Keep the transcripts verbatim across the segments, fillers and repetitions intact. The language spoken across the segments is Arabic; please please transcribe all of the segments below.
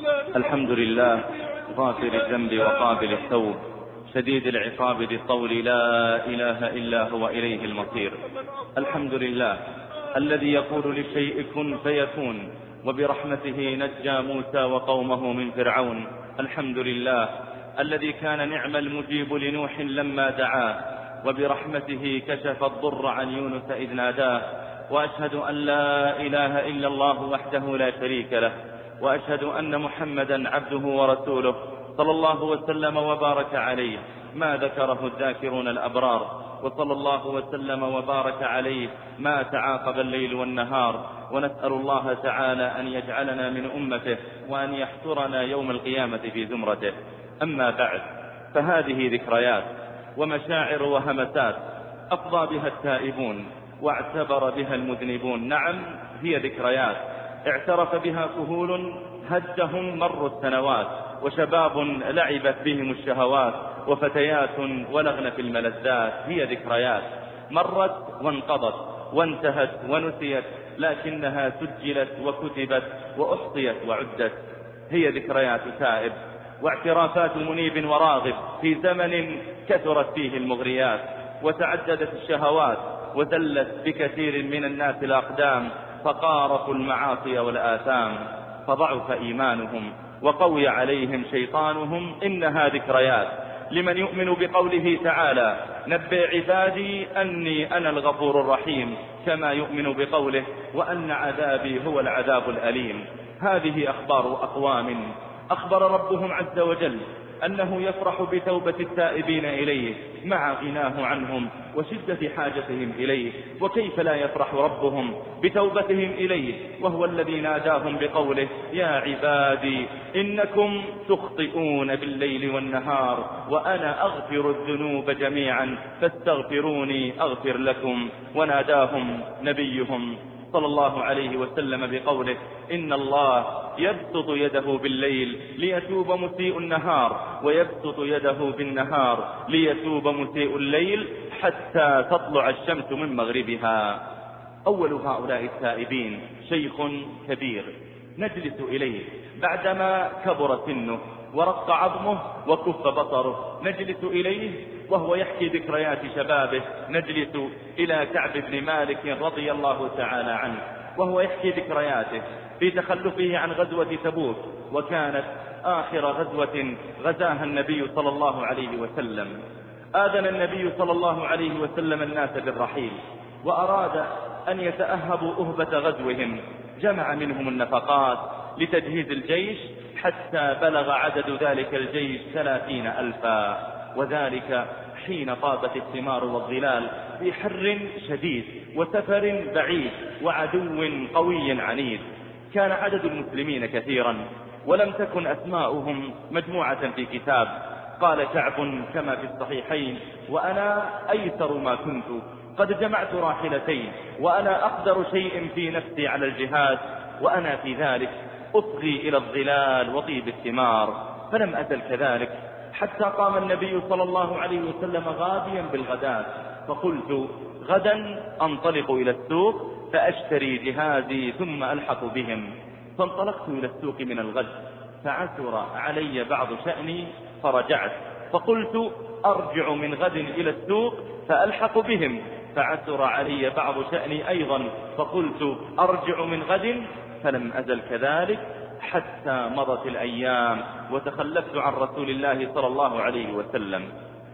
الحمد لله غافر الذنب وقابل التوب شديد العقاب ذي الطول لا إله إلا هو إليه المصير. الحمد لله الذي يقول للشيء كن فيكون وبرحمته نجى موسى وقومه من فرعون. الحمد لله الذي كان نعم المجيب لنوح لما دعاه وبرحمته كشف الضر عن يونس إذ ناداه. وأشهد أن لا إله إلا الله وحده لا شريك له وأشهد أن محمدا عبده ورسوله صلى الله وسلم وبارك عليه ما ذكره الذاكرون الأبرار، وصلى الله وسلم وبارك عليه ما تعاقب الليل والنهار. ونسأل الله تعالى أن يجعلنا من أمته وأن يحشرنا يوم القيامة في زمرته. أما بعد، فهذه ذكريات ومشاعر وهمسات أفضى بها التائبون واعتبر بها المذنبون. نعم، هي ذكريات اعترف بها كهول هجهم مر السنوات، وشباب لعبت بهم الشهوات، وفتيات ولغن في الملذات. هي ذكريات مرت وانقضت وانتهت ونسيت، لكنها سجلت وكتبت وأحصيت وعدت. هي ذكريات تائب واعترافات منيب وراغب في زمن كثرت فيه المغريات وتعددت الشهوات وزلت بكثير من الناس الأقدام، فقارفوا المعاصي والآثام فضعف إيمانهم وقوي عليهم شيطانهم. إنها ذكريات لمن يؤمن بقوله تعالى نبئ عبادي أني أنا الغفور الرحيم، كما يؤمن بقوله وأن عذابي هو العذاب الأليم. هذه أخبار أقوام أخبر ربهم عز وجل أنه يفرح بتوبة التائبين إليه مع غناه عنهم وشدة حاجتهم إليه. وكيف لا يفرح ربهم بتوبتهم إليه وهو الذي ناداهم بقوله يا عبادي إنكم تخطئون بالليل والنهار وأنا أغفر الذنوب جميعا فاستغفروني أغفر لكم. وناداهم نبيهم صلى الله عليه وسلم بقوله إن الله يبسط يده بالليل ليتوب مسيء النهار ويبسط يده بالنهار ليتوب مسيء الليل حتى تطلع الشمس من مغربها. أول هؤلاء التائبين شيخ كبير نجلس إليه بعدما كبر سنه ورق عظمه وكف بصره، نجلس إليه وهو يحكي ذكريات شبابه. نجلس إلى كعب بن مالك رضي الله تعالى عنه وهو يحكي ذكرياته في تخلفه عن غزوة تبوك، وكانت آخر غزوة غزاها النبي صلى الله عليه وسلم. آذن النبي صلى الله عليه وسلم الناس بالرحيل وأراد أن يتأهبوا أهبة غزوهم، جمع منهم النفقات لتجهيز الجيش حتى بلغ عدد ذلك الجيش ثلاثين ألفا، وذلك حين طابت الثمار والظلال في حر شديد وسفر بعيد وعدو قوي عنيد. كان عدد المسلمين كثيرا ولم تكن أسماؤهم مجموعة في كتاب. قال كعب كما في الصحيحين وأنا أيسر ما كنت قد جمعت راحلتين وأنا أقدر شيء في نفسي على الجهاد، وأنا في ذلك أصغي إلى الظلال وطيب الثمار. فلم أزل كذلك حتى قام النبي صلى الله عليه وسلم غاديا بالغداة، فقلت غدا أنطلق إلى السوق فأشتري جهازي ثم ألحق بهم. فانطلقت إلى السوق من الغد فعثر علي بعض شأني فرجعت، فقلت أرجع من غد إلى السوق فألحق بهم، فعثر علي بعض شأني أيضا فقلت أرجع من غد. فلم أزل كذلك حتى مضت الأيام وتخلفت عن رسول الله صلى الله عليه وسلم،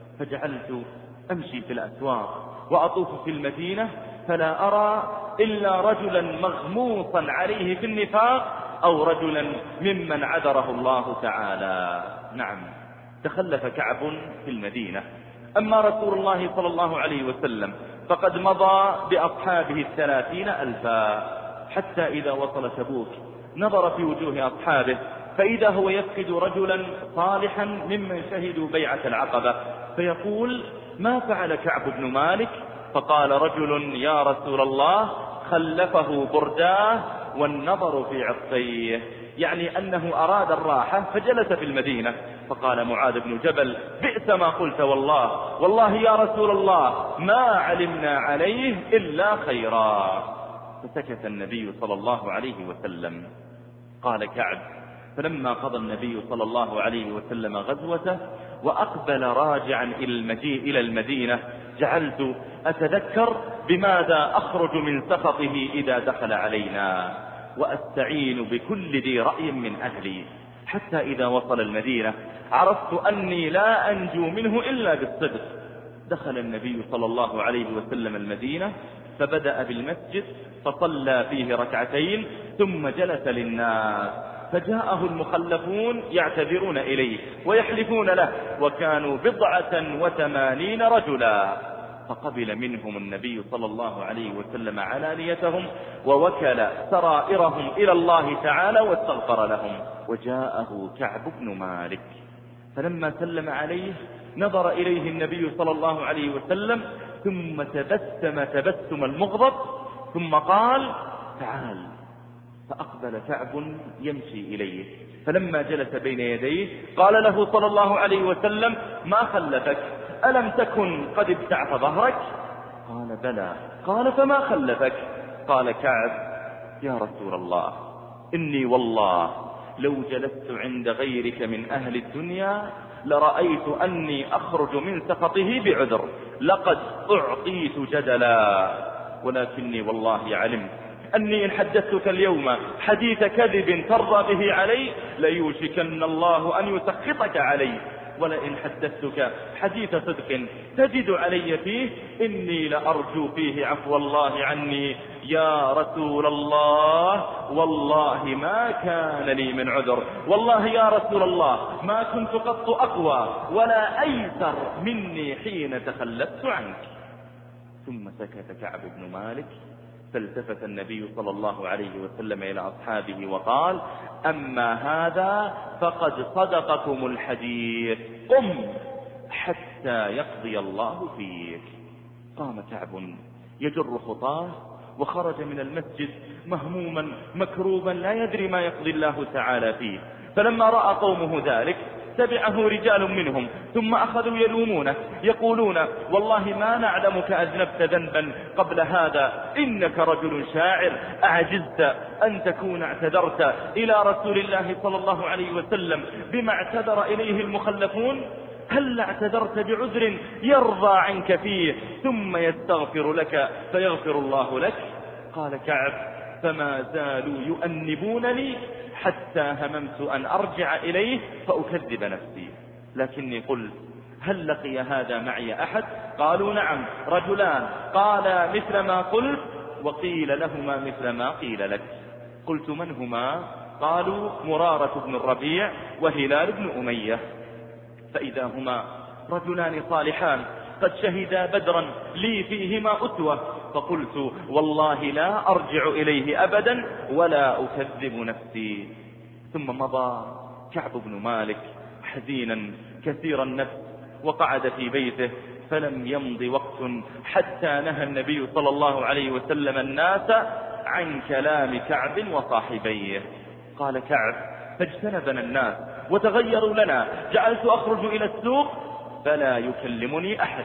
فجعلت أمشي في الأسواق وأطوف في المدينة فلا أرى إلا رجلا مغموصا عليه في النفاق أو رجلا ممن عذره الله تعالى. نعم، تخلف كعب في المدينة. أما رسول الله صلى الله عليه وسلم فقد مضى بأصحابه الثلاثين ألفا، حتى إذا وصل تبوك نظر في وجوه أصحابه فإذا هو يفقد رجلا صالحا ممن شهدوا بيعة العقبة، فيقول ما فعل كعب بن مالك؟ فقال رجل يا رسول الله خلفه برداه والنظر في عطيه، يعني أنه أراد الراحة فجلس في المدينة. فقال معاذ بن جبل بئس ما قلت والله والله يا رسول الله ما علمنا عليه إلا خيرا. فسكت النبي صلى الله عليه وسلم. قال كعب فلما قضى النبي صلى الله عليه وسلم غزوته وأقبل راجعا إلى المجيء إلى المدينة، جعلت أتذكر بماذا أخرج من سخطه إذا دخل علينا، وأستعين بكل ذي رأي من أهلي، حتى إذا وصل المدينة عرفت أني لا أنجو منه إلا بالصدق. دخل النبي صلى الله عليه وسلم المدينة فبدأ بالمسجد فصلى فيه ركعتين ثم جلس للناس، فجاءه المخلفون يعتذرون إليه ويحلفون له، وكانوا بضعة وثمانين رجلا، فقبل منهم النبي صلى الله عليه وسلم علانيتهم ووكل سرائرهم إلى الله تعالى واستغفر لهم. وجاءه كعب بن مالك فلما سلم عليه نظر إليه النبي صلى الله عليه وسلم ثم تبسم تبسم المغضب ثم قال تعال. فأقبل كعب يمشي إليه، فلما جلس بين يديه قال له صلى الله عليه وسلم ما خلفك؟ ألم تكن قد ابتعت ظهرك؟ قال بلى. قال فما خلفك؟ قال كعب يا رسول الله إني والله لو جلست عند غيرك من أهل الدنيا لرأيت أني أخرج من سخطه بعذر، لقد أعطيت جدلا، ولكني والله علمت أني إن حدثتك اليوم حديث كذب ترضى به علي ليوشكن الله أن يسخطك علي، ولئن حدثتك حديث صدق تجد علي فيه إني لأرجو فيه عفو الله عني. يا رسول الله والله ما كان لي من عذر، والله يا رسول الله ما كنت قط أقوى ولا أيسر مني حين تخلفت عنك. ثم سكت كعب بن مالك، فالتفت النبي صلى الله عليه وسلم إلى أصحابه وقال أما هذا فقد صدقكم الحديث، قم حتى يقضي الله فيك. قام كعب يجر خطاه وخرج من المسجد مهموما مكروبا لا يدري ما يقضي الله تعالى فيه. فلما رأى قومه ذلك تبعه رجال منهم ثم أخذوا يلومونه يقولون والله ما نعلمك أذنبت ذنبا قبل هذا، إنك رجل شاعر، أعجزت أن تكون اعتذرت إلى رسول الله صلى الله عليه وسلم بما اعتذر إليه المخلفون؟ هل اعتذرت بعذر يرضى عنك فيه ثم يستغفر لك فيغفر الله لك؟ قال كعب فما زالوا يؤنبونني حتى هممت أن أرجع إليه فأكذب نفسي، لكني قلت هل لقي هذا معي أحد؟ قالوا نعم رجلان قالا مثل ما قلت وقيل لهما مثل ما قيل لك. قلت من هما؟ قالوا مرارة بن الربيع وهلال بن أمية. فإذا هما رجلان صالحان قد شهدا بدرا لي فيهما أسوة، فقلت والله لا أرجع إليه أبدا ولا أكذب نفسي. ثم مضى كعب بن مالك حزينا كثير النفس وقعد في بيته، فلم يمض وقت حتى نهى النبي صلى الله عليه وسلم الناس عن كلام كعب وصاحبيه. قال كعب فاجتنبنا الناس وتغيروا لنا، جعلت أخرج إلى السوق فلا يكلمني أحد،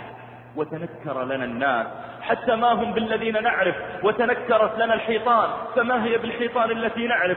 وتنكر لنا الناس حتى ما هم بالذين نعرف، وتنكرت لنا الحيطان فما هي بالحيطان التي نعرف،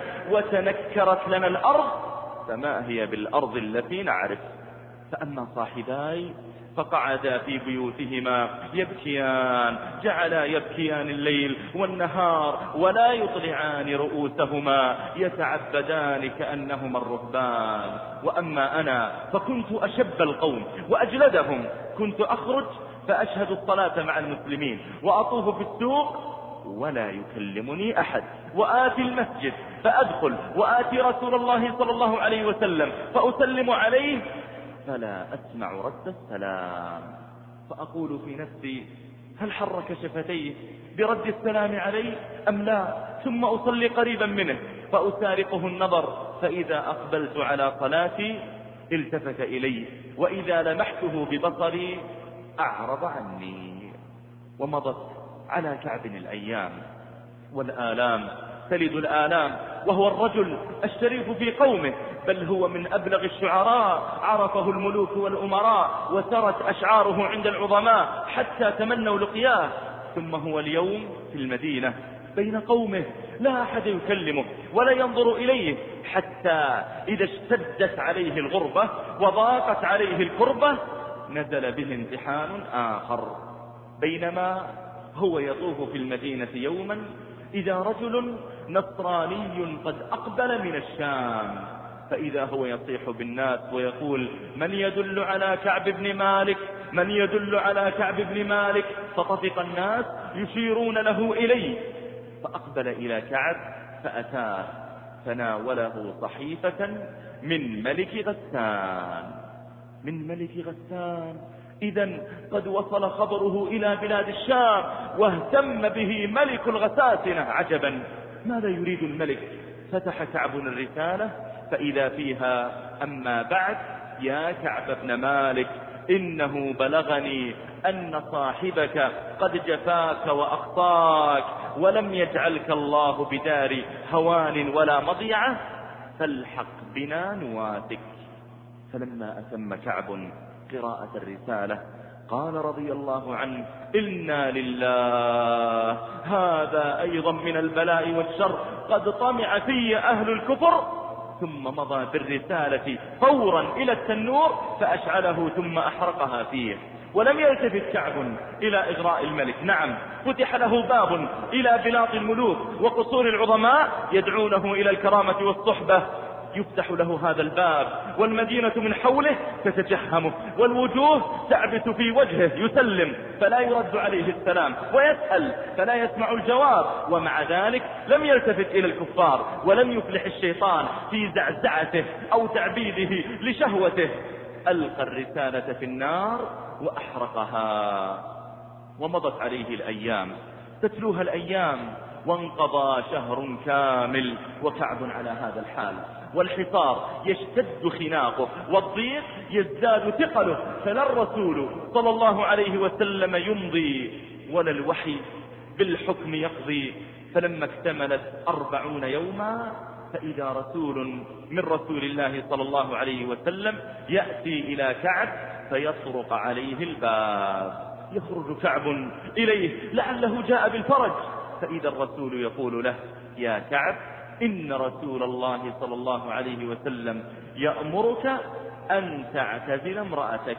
وتنكرت لنا الأرض فما هي بالأرض التي نعرف. فأما صاحباي فقعدا في بيوتهما يبكيان، جعلا يبكيان الليل والنهار ولا يطلعان رؤوسهما يتعبدان كأنهما الرهبان. وأما أنا فكنت أشب القوم وأجلدهم، كنت أخرج فأشهد الصلاة مع المسلمين وأطوف في السوق ولا يكلمني أحد، وآتي المسجد فأدخل وآتي رسول الله صلى الله عليه وسلم فأسلم عليه فلا أسمع رد السلام، فأقول في نفسي هل حرك شفتيه برد السلام علي أم لا؟ ثم أصلي قريبا منه فأسارقه النظر، فإذا أقبلت على صلاتي التفت إلي، وإذا لمحته ببصري أعرض عني. ومضت على كعب الأيام والآلام تلد الآلام، وهو الرجل الشريف في قومه، بل هو من أبلغ الشعراء، عرفه الملوك والأمراء وسرت أشعاره عند العظماء حتى تمنوا لقياه. ثم هو اليوم في المدينة بين قومه، لا أحد يكلمه ولا ينظر إليه، حتى إذا اشتدت عليه الغربة وضاقت عليه الكربة نزل به امتحان آخر. بينما هو يطوف في المدينة يوما إذا رجل نصراني قد أقبل من الشام، فإذا هو يصيح بالناس ويقول: من يدل على كعب بن مالك؟ من يدل على كعب بن مالك؟ فطفق الناس يشيرون له إليه، فأقبل إلى كعب فأتاه فناوله صحيفة من ملك غسان. من ملك غسان، إذن قد وصل خبره إلى بلاد الشام واهتم به ملك الغساسنة. عجبا، ماذا يريد الملك؟ فتح كعب الرسالة فإذا فيها: أما بعد يا كعب بن مالك، إنه بلغني أن صاحبك قد جفاك وأخطاك، ولم يجعلك الله بدار هوان ولا مضيعة، فالحق بنا نواسك. فلما أتم كعب قراءة الرسالة قال رضي الله عنه: إنا لله، هذا أيضا من البلاء والشر، قد طمع في أهل الكفر. ثم مضى بالرسالة فورا إلى التنور فأشعله ثم أحرقها فيه. ولم يلتفت كعب إلى إغراء الملك. نعم، فتح له باب إلى بلاط الملوك وقصور العظماء يدعونه إلى الكرامة والصحبة، يفتح له هذا الباب والمدينة من حوله تتجهمه والوجوه تعبث في وجهه، يسلم فلا يرد عليه السلام، ويسأل فلا يسمع الجواب. ومع ذلك لم يلتفت إلى الكفار ولم يفلح الشيطان في زعزعته أو تعبيده لشهوته. ألقى الرسالة في النار وأحرقها. ومضت عليه الأيام، تتلوها الأيام، وانقضى شهر كامل وكعب على هذا الحال، والحصار يشتد خناقه والضيق يزداد ثقله، فلا الرسول صلى الله عليه وسلم يمضي ولا الوحي بالحكم يقضي. فلما اكتملت أربعون يوما فإذا رسول من رسول الله صلى الله عليه وسلم يأتي إلى كعب فيطرق عليه الباب. يخرج كعب إليه لعله جاء بالفرج، فإذا الرسول يقول له: يا كعب، إن رسول الله صلى الله عليه وسلم يأمرك أن تعتزل امرأتك.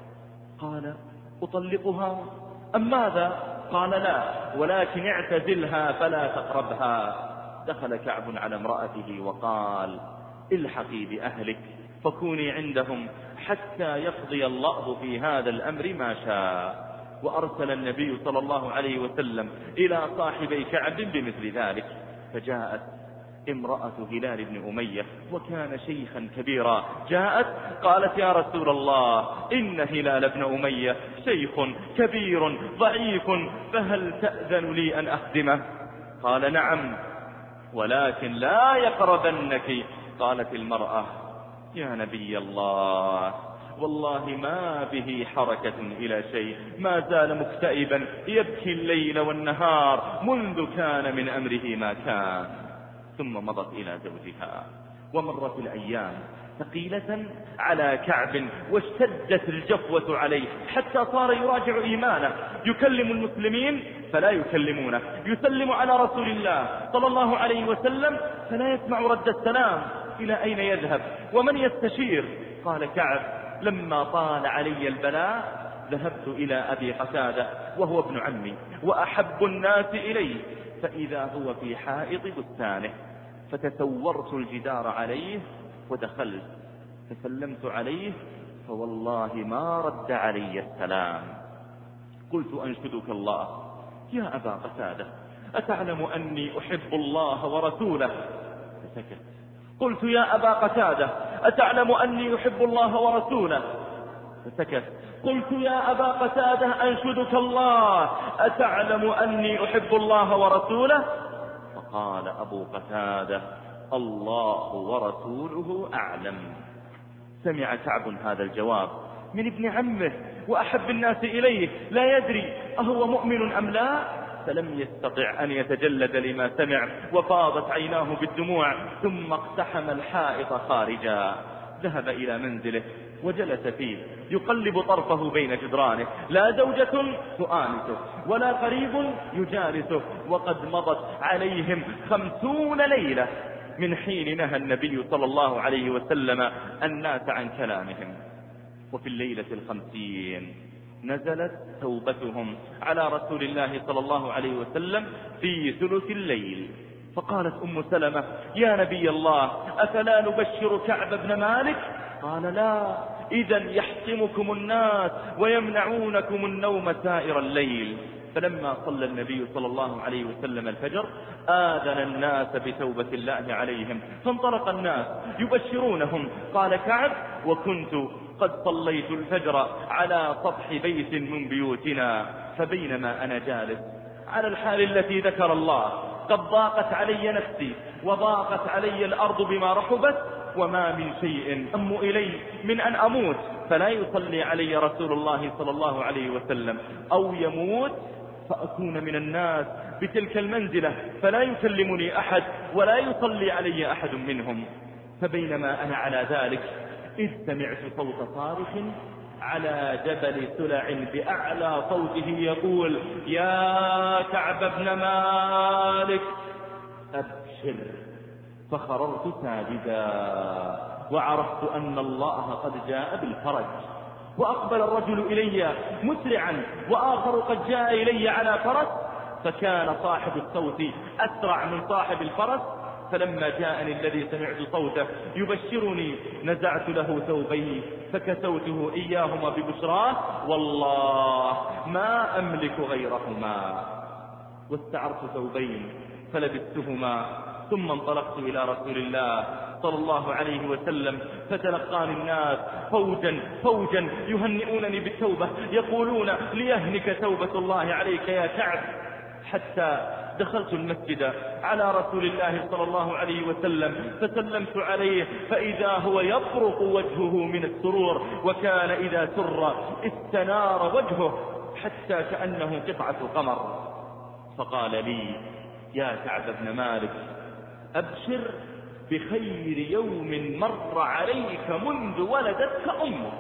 قال: أطلقها أم ماذا؟ قال: لا، ولكن اعتزلها فلا تقربها. دخل كعب على امرأته وقال: الحقي بأهلك فكوني عندهم حتى يقضي الله في هذا الأمر ما شاء. وأرسل النبي صلى الله عليه وسلم إلى صاحبي كعب بمثل ذلك. فجاءت امرأة هلال بن أمية وكان شيخا كبيرا، جاءت قالت: يا رسول الله، إن هلال بن أمية شيخ كبير ضعيف، فهل تأذن لي أن أخدمه؟ قال: نعم، ولكن لا يقربنك. قالت المرأة: يا نبي الله، والله ما به حركة إلى شيء، ما زال مكتئبا يبكي الليل والنهار منذ كان من أمره ما كان. ثم مضت إلى زوجها. ومرت الأيام ثقيلة على كعب واشتدت الجفوة عليه حتى صار يراجع إيمانه، يكلم المسلمين فلا يكلمونه، يسلم على رسول الله صلى الله عليه وسلم فلا يسمع رد السلام. إلى أين يذهب ومن يستشير؟ قال كعب: لما طال علي البلاء ذهبت إلى أبي قتادة وهو ابن عمي وأحب الناس إلي، فإذا هو في حائط بستانه، فتسورت الجدار عليه ودخلت فسلمت عليه، فوالله ما رد علي السلام. قلت: أنشدك الله يا أبا قتادة، أتعلم أني أحب الله ورسوله؟ فسكت. قلت: يا أبا قتادة، أتعلم أني أحب الله ورسوله؟ فسكت. قلت: يا أبا قتادة، أنشدك الله، أتعلم أني أحب الله ورسوله؟ فقال أبو قتادة: الله ورسوله أعلم. سمع كعب هذا الجواب من ابن عمه وأحب الناس إليه، لا يدري أهو مؤمن أم لا، فلم يستطع أن يتجلد لما سمع، وفاضت عيناه بالدموع، ثم اقتحم الحائط خارجا. ذهب إلى منزله وجلس فيه يقلب طرفه بين جدرانه، لا زوجة تؤانسه ولا قريب يجالسه، وقد مضت عليهم خمسون ليلة من حين نهى النبي صلى الله عليه وسلم الناس عن كلامهم. وفي الليلة الخمسين نزلت توبتهم على رسول الله صلى الله عليه وسلم في ثلث الليل، فقالت أم سلمة: يا نبي الله، أفلا نبشر كعب بن مالك؟ قال: لا، إذا يحطمكم الناس ويمنعونكم النوم سائر الليل. فلما صلى النبي صلى الله عليه وسلم الفجر آذن الناس بتوبة الله عليهم، فانطلق الناس يبشرونهم. قال كعب: وكنت قد صليت الفجر على سطح بيت من بيوتنا، فبينما أنا جالس على الحال التي ذكر الله قد ضاقت علي نفسي وضاقت علي الأرض بما رحبت، وما من شيء أم إلي من أن أموت فلا يصلي علي رسول الله صلى الله عليه وسلم، أو يموت فأكون من الناس بتلك المنزلة فلا يكلمني أحد ولا يصلي علي أحد منهم. فبينما أنا على ذلك إذ سمعت صوت صارخ على جبل سلع بأعلى صوته يقول: يا كعب بن مالك أبشر. فخررت ساجدا وعرفت أن الله قد جاء بالفرج، وأقبل الرجل إلي مسرعا وآخر قد جاء إلي على فرس، فكان صاحب الصوت أسرع من صاحب الفرس. فلما جاءني الذي سمعت صوته يبشرني نزعت له ثوبي فكسوته إياهما ببشراه، والله ما أملك غيرهما. واستعرت ثوبين فلبستهما، ثم انطلقت إلى رسول الله صلى الله عليه وسلم، فتلقاني الناس فوجا فوجا يهنئونني بالتوبة، يقولون: ليهنك توبة الله عليك يا كعب. حتى دخلت المسجد على رسول الله صلى الله عليه وسلم فسلمت عليه، فإذا هو يبرق وجهه من السرور، وكان إذا سر استنار وجهه حتى كأنه قطعة قمر. فقال لي: يا كعب بن مالك أبشر بخير يوم مر عليك منذ ولدتك أمك.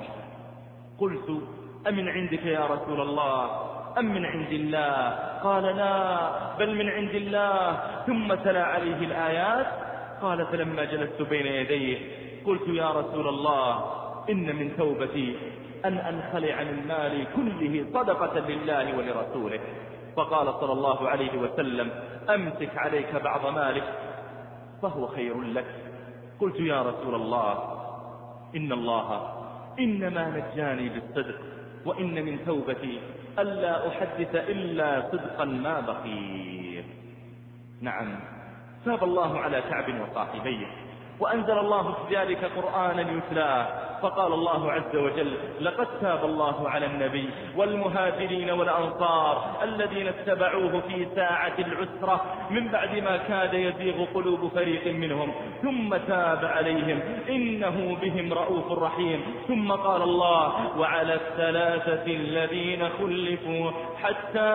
قلت: أمن عندك يا رسول الله أم من عند الله؟ قال: لا، بل من عند الله. ثم تلا عليه الآيات. قال: فلما جلست بين يديه قلت: يا رسول الله، إن من توبتي أن أنخلع من مالي كله صدقة لله ولرسوله. فقال صلى الله عليه وسلم: أمسك عليك بعض مالك فهو خير لك. قلت: يا رسول الله، إن الله إنما نجاني بالصدق، وإن من توبتي ألا أحدث إلا صدقا ما بقي. نعم، تاب الله على كعب وصاحبيه، وأنزل الله في ذلك قرآنا يتلى. فقال الله عز وجل: لقد تاب الله على النبي والمهاجرين والأنصار الذين اتبعوه في ساعة العسرة من بعد ما كاد يزيغ قلوب فريق منهم، ثم تاب عليهم إنه بهم رؤوف رحيم. ثم قال الله: وعلى الثلاثة الذين خلفوا حتى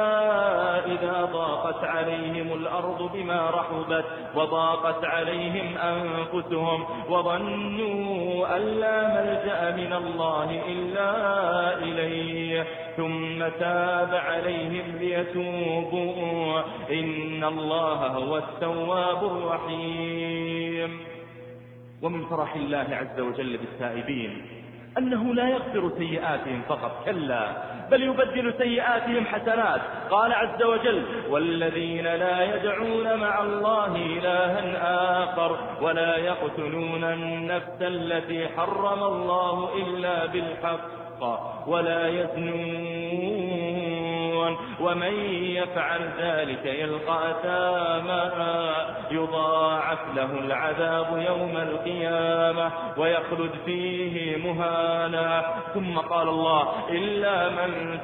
إذا ضاقت عليهم الأرض بما رحبت وضاقت عليهم أنفسهم وظنوا أن لا ملجأ من الله إلا إليه ثم تاب عليهم ليتوبوا إن الله هو التواب الرحيم. ومن فرح الله عز وجل بالتائبين أنه لا يغفر سيئاتهم فقط، كلا، بل يبدل سيئاتهم حسنات. قال عز وجل: والذين لا يدعون مع الله إلها آخر ولا يقتلون النفس التي حرم الله إلا بالحق ولا يزنون ومن يفعل ذلك يلقى أثاما يضاعف له العذاب يوم القيامة ويخلد فيه مهانا. ثم قال الله: إلا من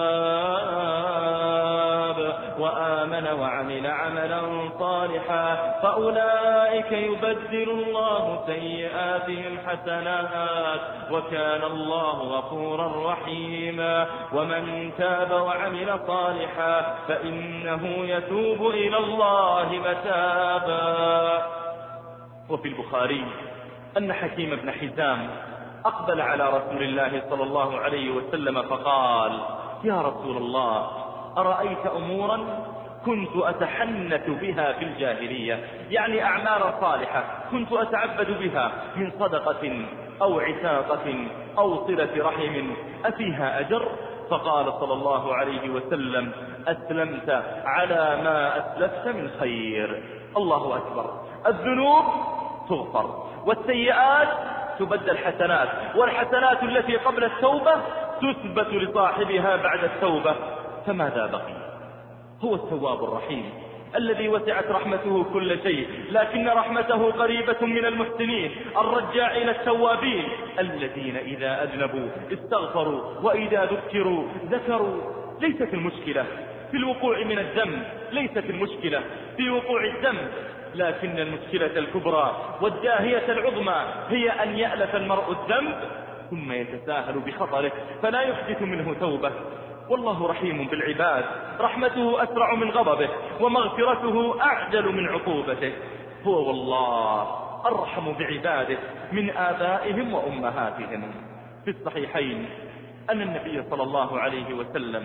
تاب وآمن وعمل عملا صالحا فأولئك يبدل الله سيئاتهم حسنات وكان الله غفورا رحيما. ومن تاب وعمل صالحا فإنه يتوب إلى الله متابا. وفي البخاري أن حكيم بن حزام أقبل على رسول الله صلى الله عليه وسلم فقال: يا رسول الله، أرأيت أمورا كنت أتحنث بها في الجاهلية، يعني أعمالا صالحة كنت أتعبد بها من صدقة أو عتاقة أو صلة رحم، أفيها أجر؟ فقال صلى الله عليه وسلم: أسلمت على ما أسلفت من خير. الله أكبر. الذنوب تغفر والسيئات تبدل حسنات، والحسنات التي قبل التوبة تثبت لصاحبها بعد التوبة. فماذا بقي؟ هو التواب الرحيم الذي وسعت رحمته كل شيء، لكن رحمته قريبة من المحسنين الرجاعين التوابين الذين إذا أذنبوا استغفروا وإذا ذكروا ذكروا. ليست المشكلة في الوقوع من الذنب، ليست المشكلة في وقوع الذنب، لكن المشكلة الكبرى والداهية العظمى هي أن يألف المرء الذنب ثم يتساهل بخطره فلا يحدث منه توبة. والله رحيم بالعباد، رحمته أسرع من غضبه ومغفرته أعجل من عقوبته. هو والله أرحم بعباده من آبائهم وأمهاتهم. في الصحيحين أن النبي صلى الله عليه وسلم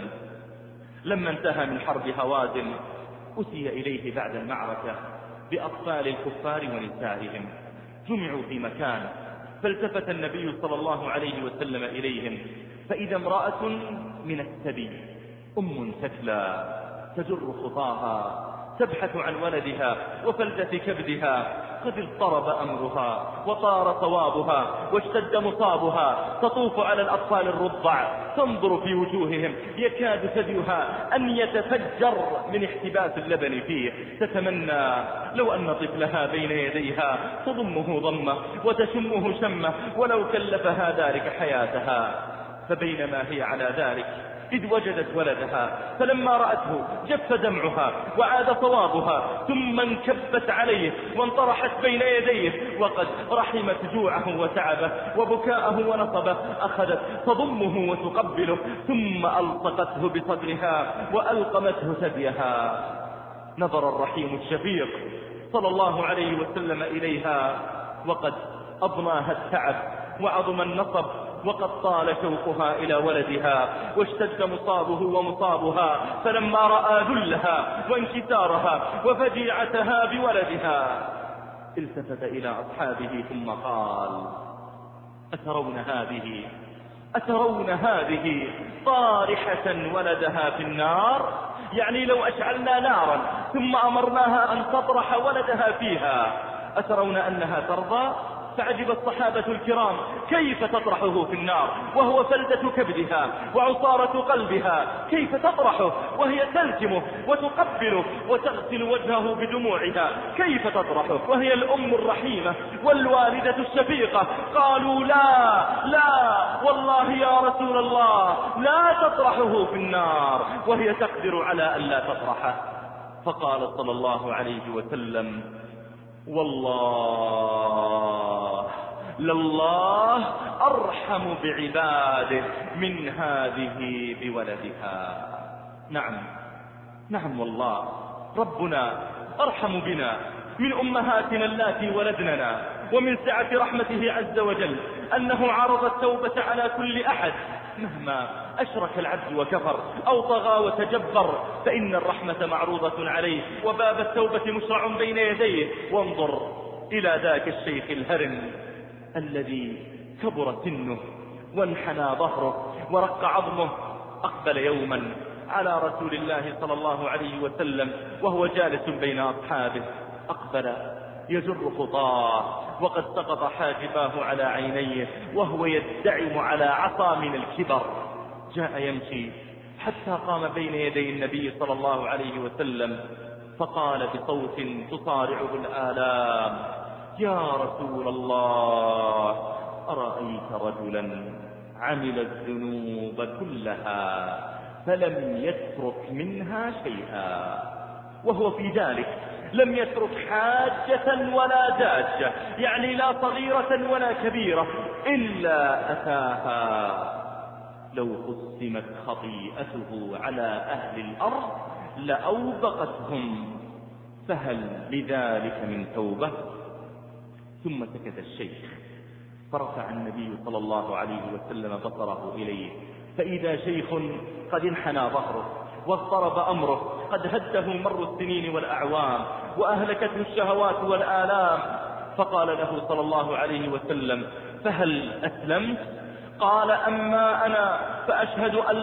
لما انتهى من حرب هوازن أتي إليه بعد المعركة بأطفال الكفار ونسائهم، جمعوا في مكان، فالتفت النبي صلى الله عليه وسلم إليهم فإذا امرأة من السبي، أم ثكلى تجر خطاها تبحث عن ولدها وفلتة كبدها، قد اضطرب أمرها وطار صوابها واشتد مصابها، تطوف على الأطفال الرضع تنظر في وجوههم يكاد ثديها أن يتفجر من احتباس اللبن فيه، تتمنى لو أن طفلها بين يديها تضمه ضمه وتشمه شمه ولو كلفها ذلك حياتها. فبينما هي على ذلك إذ وجدت ولدها، فلما رأته جف دمعها وعاد صوابها، ثم انكبت عليه وانطرحت بين يديه وقد رحمت جوعه وتعبه وبكاءه ونصبه، أخذت تضمه وتقبله ثم ألصقته بصدرها وألقمته ثديها. نظر الرحيم الشفيق صلى الله عليه وسلم إليها وقد أضناها التعب وعظم النصب وقد طال شوقها إلى ولدها واشتد مصابه ومصابها، فلما رأى ذلها وانكسارها وفجيعتها بولدها التفت إلى أصحابه ثم قال: أترون هذه أترون هذه طارحة ولدها في النار؟ يعني لو أشعلنا نارا ثم أمرناها أن تطرح ولدها فيها أترون أنها ترضى؟ فعجب الصحابة الكرام كيف تطرحه في النار وهو فلدة كبدها وعصارة قلبها، كيف تطرحه وهي تلتمه وتقبله وتغسل وجهه بدموعها، كيف تطرحه وهي الأم الرحيمة والوالدة الشفيقة؟ قالوا: لا لا والله يا رسول الله لا تطرحه في النار وهي تقدر على أن لا تطرحه. فقال صلى الله عليه وسلم: والله لله أرحم بعباده من هذه بولدها. نعم نعم والله ربنا أرحم بنا من أمهاتنا اللاتي ولدننا، ومن سعة رحمته عز وجل أنه عرض التوبة على كل أحد مهما أشرك العبد وكفر أو طغى وتجبر، فإن الرحمة معروضة عليه وباب التوبة مشرع بين يديه. وانظر إلى ذاك الشيخ الهرم الذي كبر سنه وانحنى ظهره ورق عظمه، أقبل يوما على رسول الله صلى الله عليه وسلم وهو جالس بين أصحابه، أقبل يجر خطاه وقد سقط حاجباه على عينيه وهو يدعم على عصا من الكبر. جاء يمشي حتى قام بين يدي النبي صلى الله عليه وسلم فقال بصوت تصارعه الآلام: يا رسول الله، أرأيت رجلا عمل الذنوب كلها فلم يترك منها شيئا، وهو في ذلك لم يترك حاجة ولا داجة، يعني لا صغيرة ولا كبيرة إلا أتاها. لو قسمت خطيئته على أهل الأرض لأوبقتهم، فهل لذلك من توبة؟ ثم سكت الشيخ فرفع النبي صلى الله عليه وسلم بصره إليه فإذا شيخ قد انحنى ظهره واضطرب أمره، قد هده مر السنين والأعوام وأهلكته الشهوات والآلام. فقال له صلى الله عليه وسلم: فهل أسلمت؟ قال: أما أنا فأشهد أن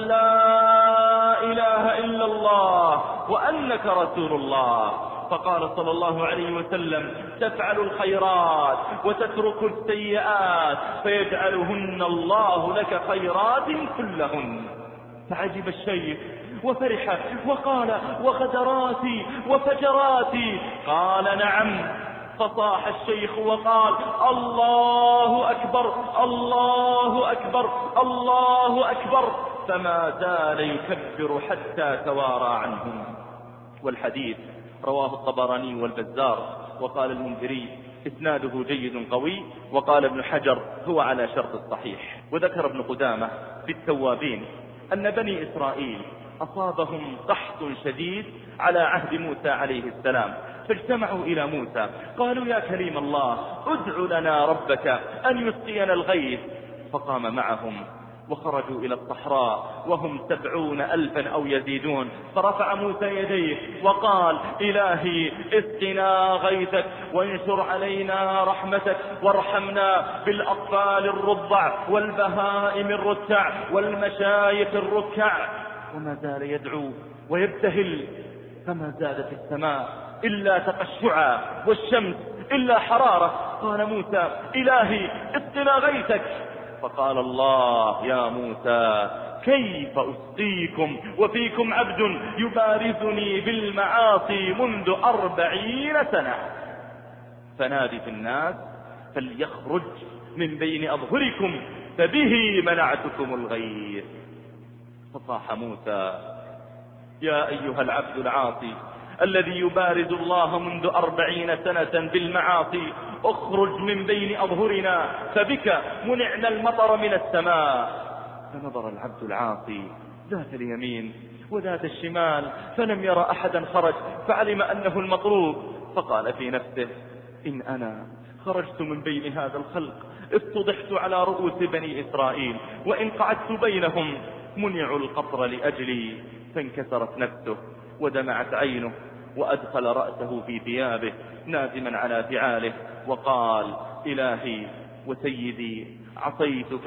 لا إله إلا الله وأنك رسول الله. فقال صلى الله عليه وسلم: تفعل الخيرات وتترك السيئات فيجعلهن الله لك خيرات كلهن. فعجب الشيخ وفرح وقال: وغدراتي وفجراتي؟ قال: نعم. فصاح الشيخ وقال: الله أكبر الله أكبر الله أكبر، فما زال يكبر حتى توارى عنهم. والحديث رواه الطبراني والبزار، وقال المنذري إسناده جيد قوي، وقال ابن حجر هو على شرط الصحيح. وذكر ابن قدامة في التوابين أن بني إسرائيل أصابهم قحط شديد على عهد موسى عليه السلام، فاجتمعوا إلى موسى قالوا: يا كريم الله، ادع لنا ربك أن يسقينا الغيث. فقام معهم وخرجوا إلى الصحراء وهم سبعون ألفا أو يزيدون، فرفع موسى يديه وقال: إلهي اسقنا غيثك وانشر علينا رحمتك وارحمنا بالأطفال الرضع والبهائم الرتع والمشايخ الركع. وما زال يدعو ويبتهل، فما زادت السماء إلا تقشعا والشمس إلا حرارة. قال موسى: إلهي اسقنا غيثك. فقال الله: يا موسى كيف أسقيكم وفيكم عبد يبارزني بالمعاصي منذ أربعين سنة؟ فنادي في الناس فليخرج من بين أظهركم فبه منعتكم الغيث. فصاح موسى: يا أيها العبد العاصي الذي يبارز الله منذ أربعين سنة بالمعاصي، اخرج من بين أظهرنا فبك منعنا المطر من السماء. فنظر العبد العاصي ذات اليمين وذات الشمال فلم يرى أحدا خرج، فعلم أنه المطلوب، فقال في نفسه: إن أنا خرجت من بين هذا الخلق افتضحت على رؤوس بني إسرائيل، وإن قعدت بينهم منعوا القطر لأجلي. فانكسرت نفسه ودمعت عينه، وأدخل رأسه في ثيابه نادما على فعاله، وقال: إلهي وسيدي، عصيتك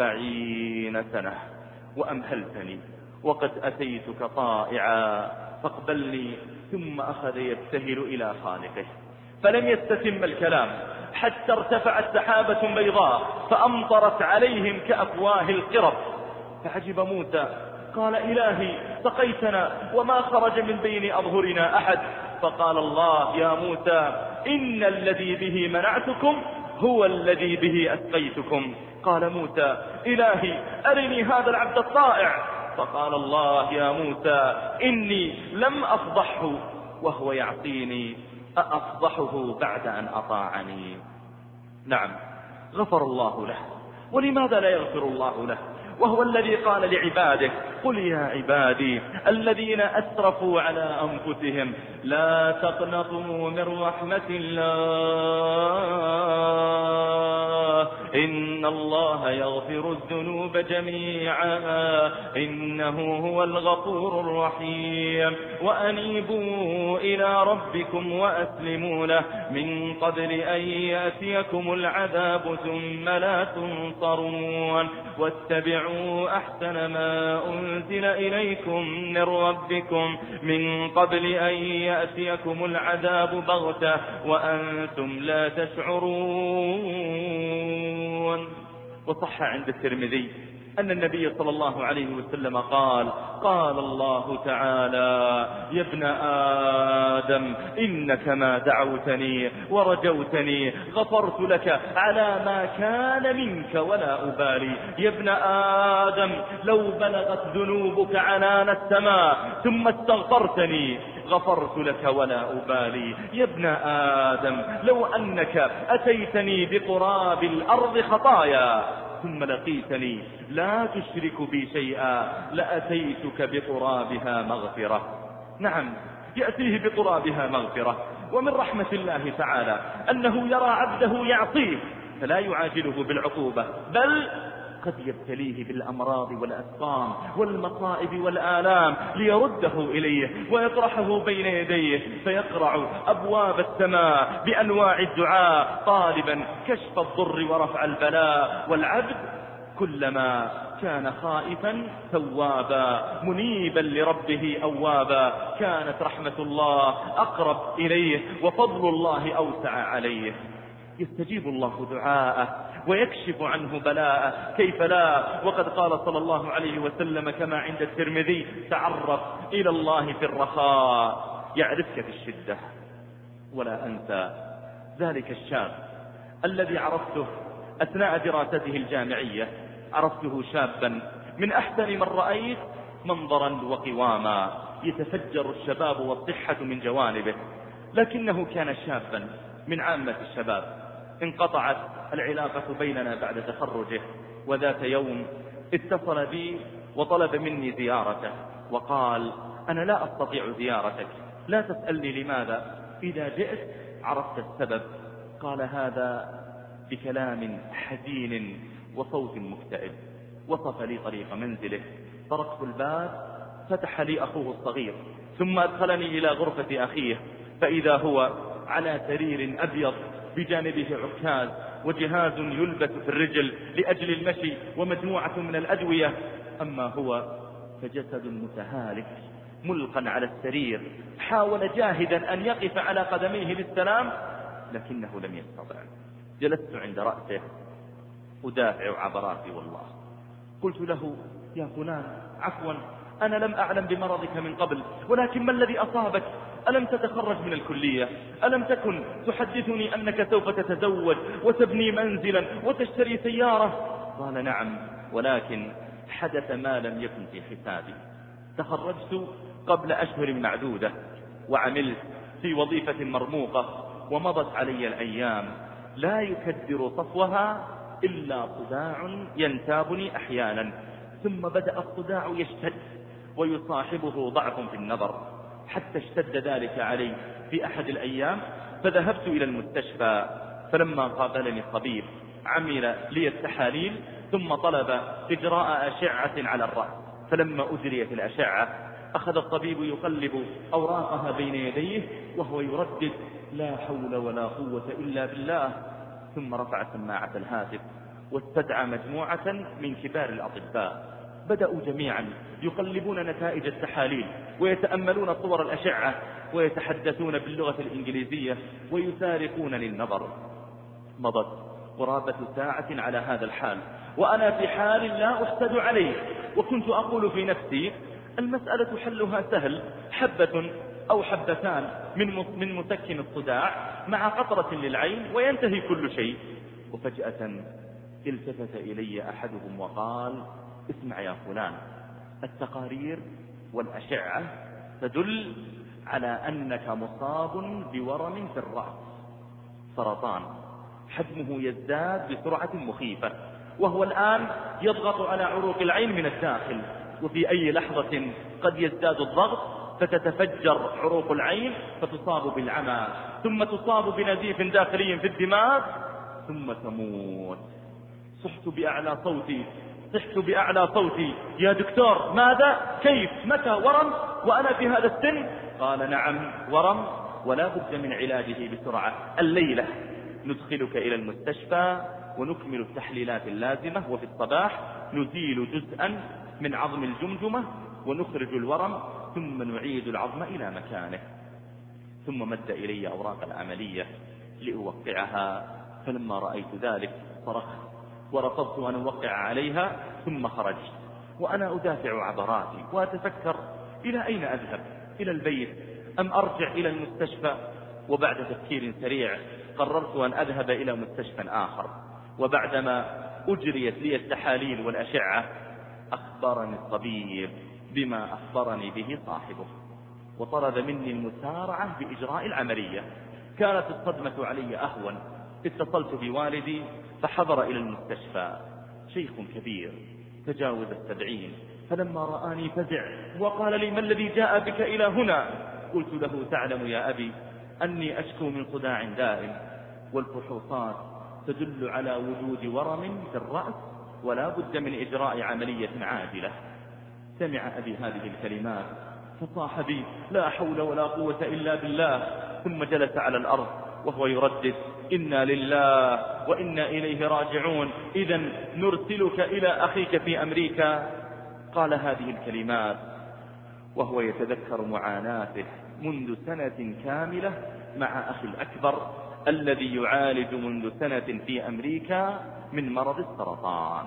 أربعين سنة وأمهلتني، وقد أتيتك طائعا فاقبلني. ثم أخذ يبتهل إلى خالقه، فلم يستتم الكلام حتى ارتفعت سحابة بيضاء فأمطرت عليهم كأفواه القرب. فعجب موسى، قال: إلهي سقيتنا وما خرج من بين أظهرنا أحد. فقال الله: يا موسى إن الذي به منعتكم هو الذي به أسقيتكم. قال موسى: إلهي أرني هذا العبد الطائع. فقال الله: يا موسى إني لم أفضحه وهو يعصيني، أأفضحه بعد أن أطاعني؟ نعم، غفر الله له، ولماذا لا يغفر الله له وهو الذي قال لعباده: قل يا عبادي الذين أسرفوا على أنفسهم لا تقنطوا من رحمة الله إن الله يغفر الذنوب جميعا إنه هو الغفور الرحيم وأنيبوا إلى ربكم وأسلموا له من قبل أن يأتيكم العذاب ثم لا تنصرون واتبعوا أحسن ما أنزل إليكم من ربكم من قبل أن يأتيكم العذاب بغتة وأنتم لا تشعرون. وصح عند الترمذي أن النبي صلى الله عليه وسلم قال: قال الله تعالى: يا ابن آدم إنك ما دعوتني ورجوتني غفرت لك على ما كان منك ولا أبالي. يا ابن آدم لو بلغت ذنوبك عنان السماء ثم استغفرتني غفرت لك ولا أبالي. يا ابن آدم لو أنك أتيتني بقراب الأرض خطايا ثم لقيتني لا تشرك بي شيئا لأتيتك بقرابها مغفرة. نعم، يأتيه بقرابها مغفرة. ومن رحمة الله تعالى أنه يرى عبده يعصيه فلا يعاجله بالعقوبة، بل قد يبتليه بالأمراض والأسقام والمصائب والآلام ليرده إليه ويطرحه بين يديه، فيقرع أبواب السماء بأنواع الدعاء طالبا كشف الضر ورفع البلاء. والعبد كلما كان خائفا ثوابا منيبا لربه أوابا كانت رحمة الله أقرب إليه وفضل الله أوسع عليه. يستجيب الله دعاءه ويكشف عنه بلاءه، كيف لا؟ وقد قال صلى الله عليه وسلم كما عند الترمذي: تعرف إلى الله في الرخاء يعرفك في الشدة. ولا أنسى ذلك الشاب الذي عرفته أثناء دراسته الجامعية. عرفته شابا من أحسن من رأيت منظرا وقواما، يتفجر الشباب والصحة من جوانبه، لكنه كان شابا من عامة الشباب. انقطعت العلاقة بيننا بعد تخرجه، وذات يوم اتصل بي وطلب مني زيارته، وقال: أنا لا أستطيع زيارتك، لا تسألني لماذا، إذا جئت عرفت السبب. قال هذا بكلام حزين وصوت مكتئب. وصف لي طريق منزله، طرقت الباب، فتح لي أخوه الصغير، ثم أدخلني إلى غرفة أخيه، فإذا هو على سرير أبيض بجانبه عكاز وجهاز يلبس في الرجل لأجل المشي ومجموعة من الأدوية. أما هو فجسد متهالك ملقا على السرير، حاول جاهدا أن يقف على قدميه للسلام لكنه لم يستطع. جلست عند رأسه أدافع عبراتي والله. قلت له: يا فلان، عفوا، أنا لم أعلم بمرضك من قبل، ولكن ما الذي أصابك؟ ألم تتخرج من الكلية؟ ألم تكن تحدثني أنك سوف تتزوج وتبني منزلا وتشتري سيارة؟ قال: نعم، ولكن حدث ما لم يكن في حسابي. تخرجت قبل أشهر معدودة، وعملت في وظيفة مرموقة، ومضت علي الأيام لا يكدر صفوها إلا صداع ينتابني أحيانا، ثم بدأ الصداع يشتد ويصاحبه ضعف في النظر، حتى اشتد ذلك علي في أحد الأيام، فذهبت إلى المستشفى. فلما قابلني الطبيب عمل لي التحاليل، ثم طلب إجراء أشعة على الرأس. فلما أجريت الأشعة أخذ الطبيب يقلب أوراقها بين يديه وهو يردد: لا حول ولا قوة إلا بالله. ثم رفع سماعة الهاتف واستدعى مجموعة من كبار الأطباء. بدأوا جميعا يقلبون نتائج التحاليل ويتأملون صور الأشعة ويتحدثون باللغة الإنجليزية ويسارقون للنظر. مضت قرابة ساعة على هذا الحال، وأنا في حال لا أحسد عليه، وكنت أقول في نفسي: المسألة حلها سهل، حبة أو حبتان من من مسكن الصداع مع قطرة للعين وينتهي كل شيء. وفجأة التفت إلي أحدهم وقال: اسمع يا فلان، التقارير والأشعة تدل على أنك مصاب بورم في الرأس، سرطان، حجمه يزداد بسرعة مخيفة، وهو الآن يضغط على عروق العين من الداخل، وفي أي لحظة قد يزداد الضغط فتتفجر عروق العين فتصاب بالعمى، ثم تصاب بنزيف داخلي في الدماغ، ثم تموت. صحت بأعلى صوتي صحت بأعلى صوتي: يا دكتور، ماذا؟ كيف؟ متى؟ ورم وأنا في هذا السن؟ قال: نعم، ورم، ولا بد من علاجه بسرعة. الليلة ندخلك إلى المستشفى ونكمل التحليلات اللازمة، وفي الصباح نزيل جزءا من عظم الجمجمة ونخرج الورم، ثم نعيد العظم إلى مكانه. ثم مد إلي أوراق العملية لأوقعها، فلما رأيت ذلك صرخت ورفضت أن أوقع عليها، ثم خرجت وأنا أدافع عبراتي وأتفكر: إلى أين أذهب؟ إلى البيت أم أرجع إلى المستشفى؟ وبعد تفكير سريع قررت أن أذهب إلى مستشفى آخر. وبعدما أجريت لي التحاليل والأشعة أخبرني الطبيب بما أخبرني به صاحبه، وطلب مني المسارعة بإجراء العملية. كانت الصدمة علي أهون. اتصلت بوالدي فحضر إلى المستشفى، شيخ كبير تجاوز السبعين، فلما رآني فزع وقال لي: ما الذي جاء بك إلى هنا؟ قلت له: تعلم يا أبي أني أشكو من صداع دائم والفحوصات تدل على وجود ورم في الرأس ولا بد من إجراء عملية عاجلة. سمع أبي هذه الكلمات فصاح بي: لا حول ولا قوة إلا بالله. ثم جلس على الأرض وهو يردد: إنا لله وإنا إليه راجعون، إذن نرسلك إلى أخيك في أمريكا. قال هذه الكلمات وهو يتذكر معاناته منذ سنة كاملة مع أخي الأكبر الذي يعالج منذ سنة في أمريكا من مرض السرطان.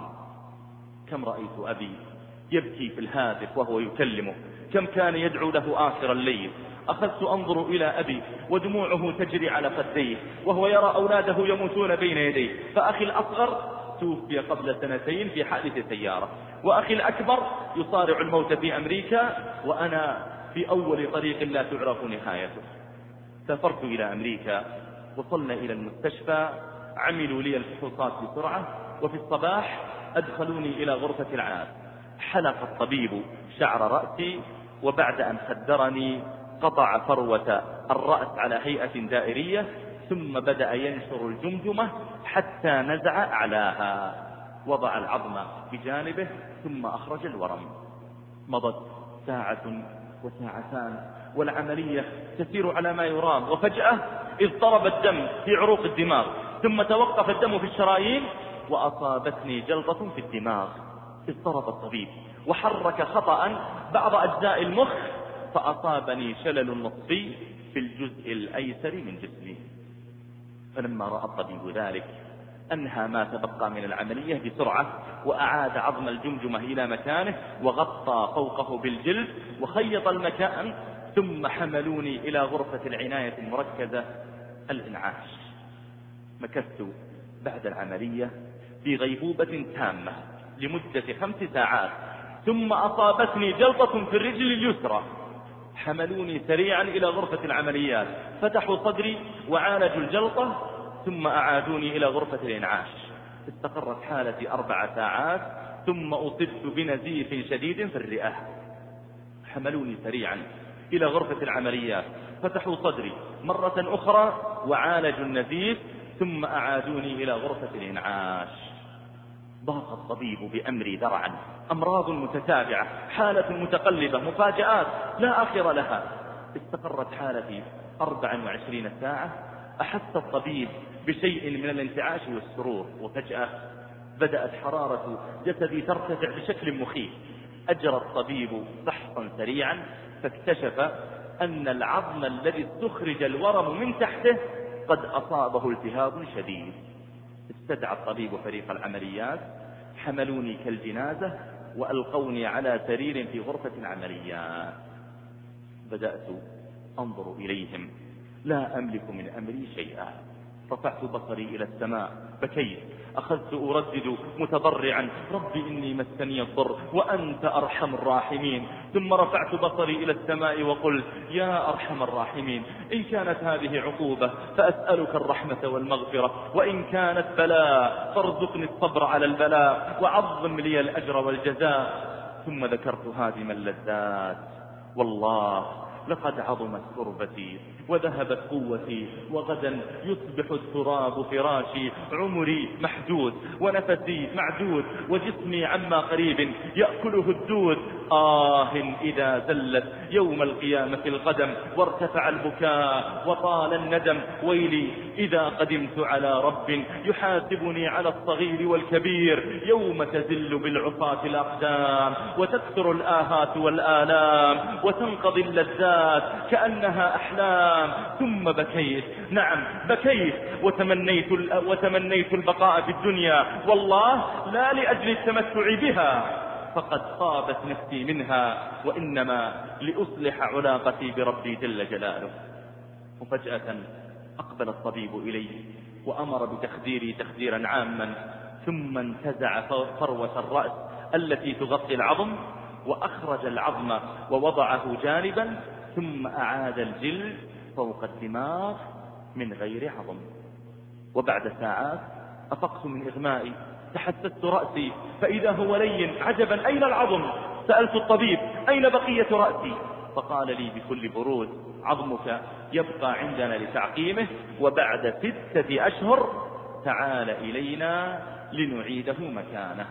كم رأيت أبي يبكي في الهاتف وهو يكلمه، كم كان يدعو له آخر الليل. أخذت أنظر إلى أبي ودموعه تجري على خديه وهو يرى أولاده يموتون بين يديه. فأخي الأصغر توفي قبل سنتين في حادث سيارة، وأخي الأكبر يصارع الموت في أمريكا، وأنا في أول طريق لا تعرف نهايته. سافرت إلى أمريكا، وصلنا إلى المستشفى، عملوا لي الفحوصات بسرعة، وفي الصباح أدخلوني إلى غرفة العناية. حلق الطبيب شعر رأسي، وبعد أن خدرني قطع فروة الرأس على هيئة دائرية، ثم بدأ ينشر الجمجمة حتى نزع أعلاها. وضع العظم بجانبه ثم أخرج الورم. مضت ساعة وساعتان والعملية تسير على ما يرام، وفجأة اضطرب الدم في عروق الدماغ، ثم توقف الدم في الشرايين، وأصابتني جلطة في الدماغ. اضطرب الطبيب وحرك خطأ بعض أجزاء المخ، فأصابني شلل نصفي في الجزء الأيسر من جسمي. فلما رأى الطبيب ذلك أنهى ما تبقى من العملية بسرعة، وأعاد عظم الجمجمة إلى مكانه، وغطى فوقه بالجلد، وخيط المكان، ثم حملوني إلى غرفة العناية المركزة الإنعاش. مكثت بعد العملية في غيبوبة تامة لمدة خمس ساعات، ثم أصابتني جلطة في الرجل اليسرى. حملوني سريعا إلى غرفة العمليات، فتحوا صدري وعالجوا الجلطة، ثم أعادوني إلى غرفة الإنعاش. استقرت حالتي أربع ساعات، ثم أصبت بنزيف شديد في الرئة. حملوني سريعا إلى غرفة العمليات، فتحوا صدري مرة أخرى وعالجوا النزيف، ثم أعادوني إلى غرفة الإنعاش. ضاق الطبيب بأمري ذرعا، أمراض متتابعة، حالة متقلبة، مفاجآت لا آخر لها. استقرت حالتي أربع وعشرين ساعة. أحس الطبيب بشيء من الانتعاش والسرور، وفجأة بدأت حرارة جسدي ترتفع بشكل مخيف. أجرى الطبيب فحصا سريعا، فاكتشف أن العظم الذي استخرج الورم من تحته قد أصابه التهاب شديد. استدعى الطبيب فريق العمليات، حملوني كالجنازة وألقوني على سرير في غرفة العمليات. بدأت أنظر إليهم، لا أملك من أمري شيئا. رفعت بصري إلى السماء، بكيت، أخذت أردد متضرعا: ربي إني مسني الضر وأنت أرحم الراحمين. ثم رفعت بصري إلى السماء وقلت: يا أرحم الراحمين، إن كانت هذه عقوبة فأسألك الرحمة والمغفرة، وإن كانت بلاء فارزقني الصبر على البلاء وعظم لي الأجر والجزاء. ثم ذكرت هادم اللذات: والله لقد عظمت كربتي وذهبت قوتي، وغدا يصبح التراب فراشي، عمري محدود ونفسي معدود، وجسمي عما قريب يأكله الدود. آه إذا زلت يوم القيامة القدم، وارتفع البكاء وطال الندم. ويلي إذا قدمت على رب يحاسبني على الصغير والكبير، يوم تزل بالعصاة الأقدام، وتكثر الآهات والآلام، وتنقضي اللذات كأنها أحلام. ثم بكيت، نعم بكيت، وتمنيت, وتمنيت البقاء في الدنيا، والله لا لأجل التمتع بها، فقد طابت نفسي منها، وإنما لأصلح علاقتي بربي جل جلاله. وفجأة أقبل الطبيب إلي وأمر بتخديري تخديرا عاما، ثم انتزع فروة الرأس التي تغطي العظم، وأخرج العظم ووضعه جانبا، ثم أعاد الجلد فوق الدماغ من غير عظم. وبعد ساعات أفقت من إغمائي، تحسست رأسي فإذا هو لين. عجبا، أين العظم؟ سألت الطبيب: أين بقية رأسي؟ فقال لي بكل برود: عظمك يبقى عندنا لتعقيمه، وبعد ستة أشهر تعال إلينا لنعيده مكانه.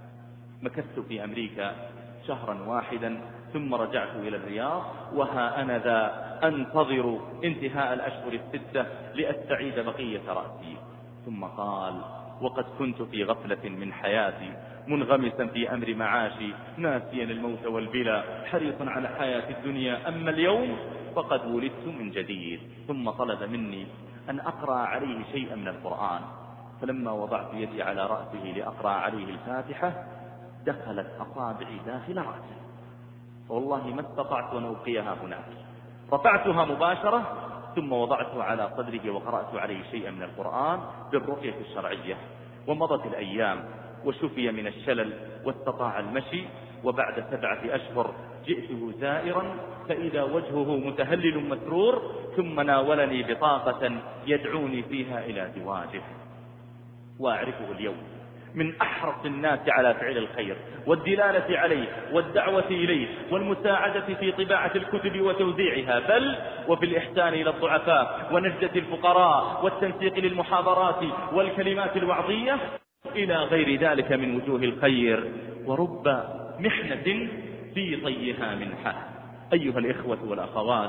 مكثت في أمريكا شهرا واحدا ثم رجعت إلى الرياض، وها أنا ذا أنتظر انتهاء الأشهر الستة لأستعيد بقية رأسي. ثم قال: وقد كنت في غفلة من حياتي، منغمسا في أمر معاشي، ناسيا الموت والبلا، حريصا على حياة الدنيا، أما اليوم فقد ولدت من جديد. ثم طلب مني أن أقرأ عليه شيئا من القرآن، فلما وضعت يدي على رأسه لأقرأ عليه الفاتحة دخلت أصابعي داخل رأسه، فوالله ما استطعت أن ألقيها هناك. رفعتها مباشرة ثم وضعته على صدره وقرأت عليه شيئا من القرآن بالرقية الشرعية. ومضت الأيام وشفي من الشلل واستطاع المشي، وبعد سبعة أشهر جئته زائرا فإذا وجهه متهلل مسرور، ثم ناولني بطاقة يدعوني فيها إلى زواجه. وأعرفه اليوم من أحرص الناس على فعل الخير والدلالة عليه والدعوة إليه والمساعدة في طباعة الكتب وتوزيعها، بل وفي الإحسان إلى الضعفاء ونجدة الفقراء والتنسيق للمحاضرات والكلمات الوعظية إلى غير ذلك من وجوه الخير. ورب محنة في طيها منحة. أيها الإخوة والأخوات،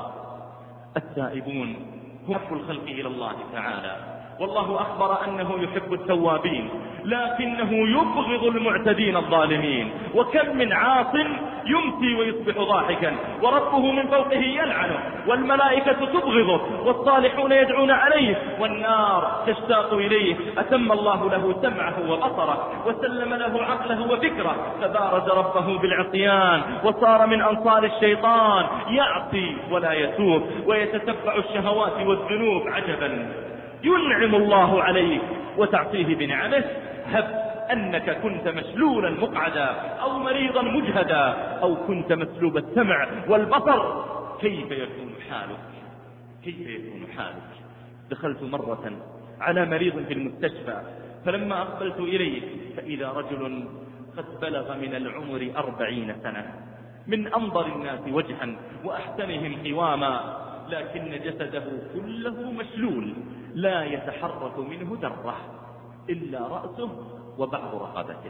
التائبون هم أحب الخلق إلى الله تعالى، والله أخبر أنه يحب التوابين لكنه يبغض المعتدين الظالمين. وكم من عاص يمسي ويصبح ضاحكا وربه من فوقه يلعنه، والملائكة تبغضه والصالحون يدعون عليه والنار تشتاق إليه. أتم الله له سمعه وبصره وسلم له عقله وفكره، فبارز ربه بالعصيان وصار من أنصار الشيطان، يعصي ولا يتوب ويتتبع الشهوات والذنوب. عجبا، ينعم الله عليك وتعطيه بنعمه. هب أنك كنت مشلولا مقعدا أو مريضا مجهدا أو كنت مسلوب السمع والبصر، كيف يكون حالك؟ كيف يكون حالك؟ دخلت مرة على مريض في المستشفى، فلما أقبلت إليه فإذا رجل قد بلغ من العمر أربعين سنة، من أنظر الناس وجها وأحسنهم قواما، لكن جسده كله مشلول لا يتحرك منه ذرة إلا رأسه وبعض رقبته.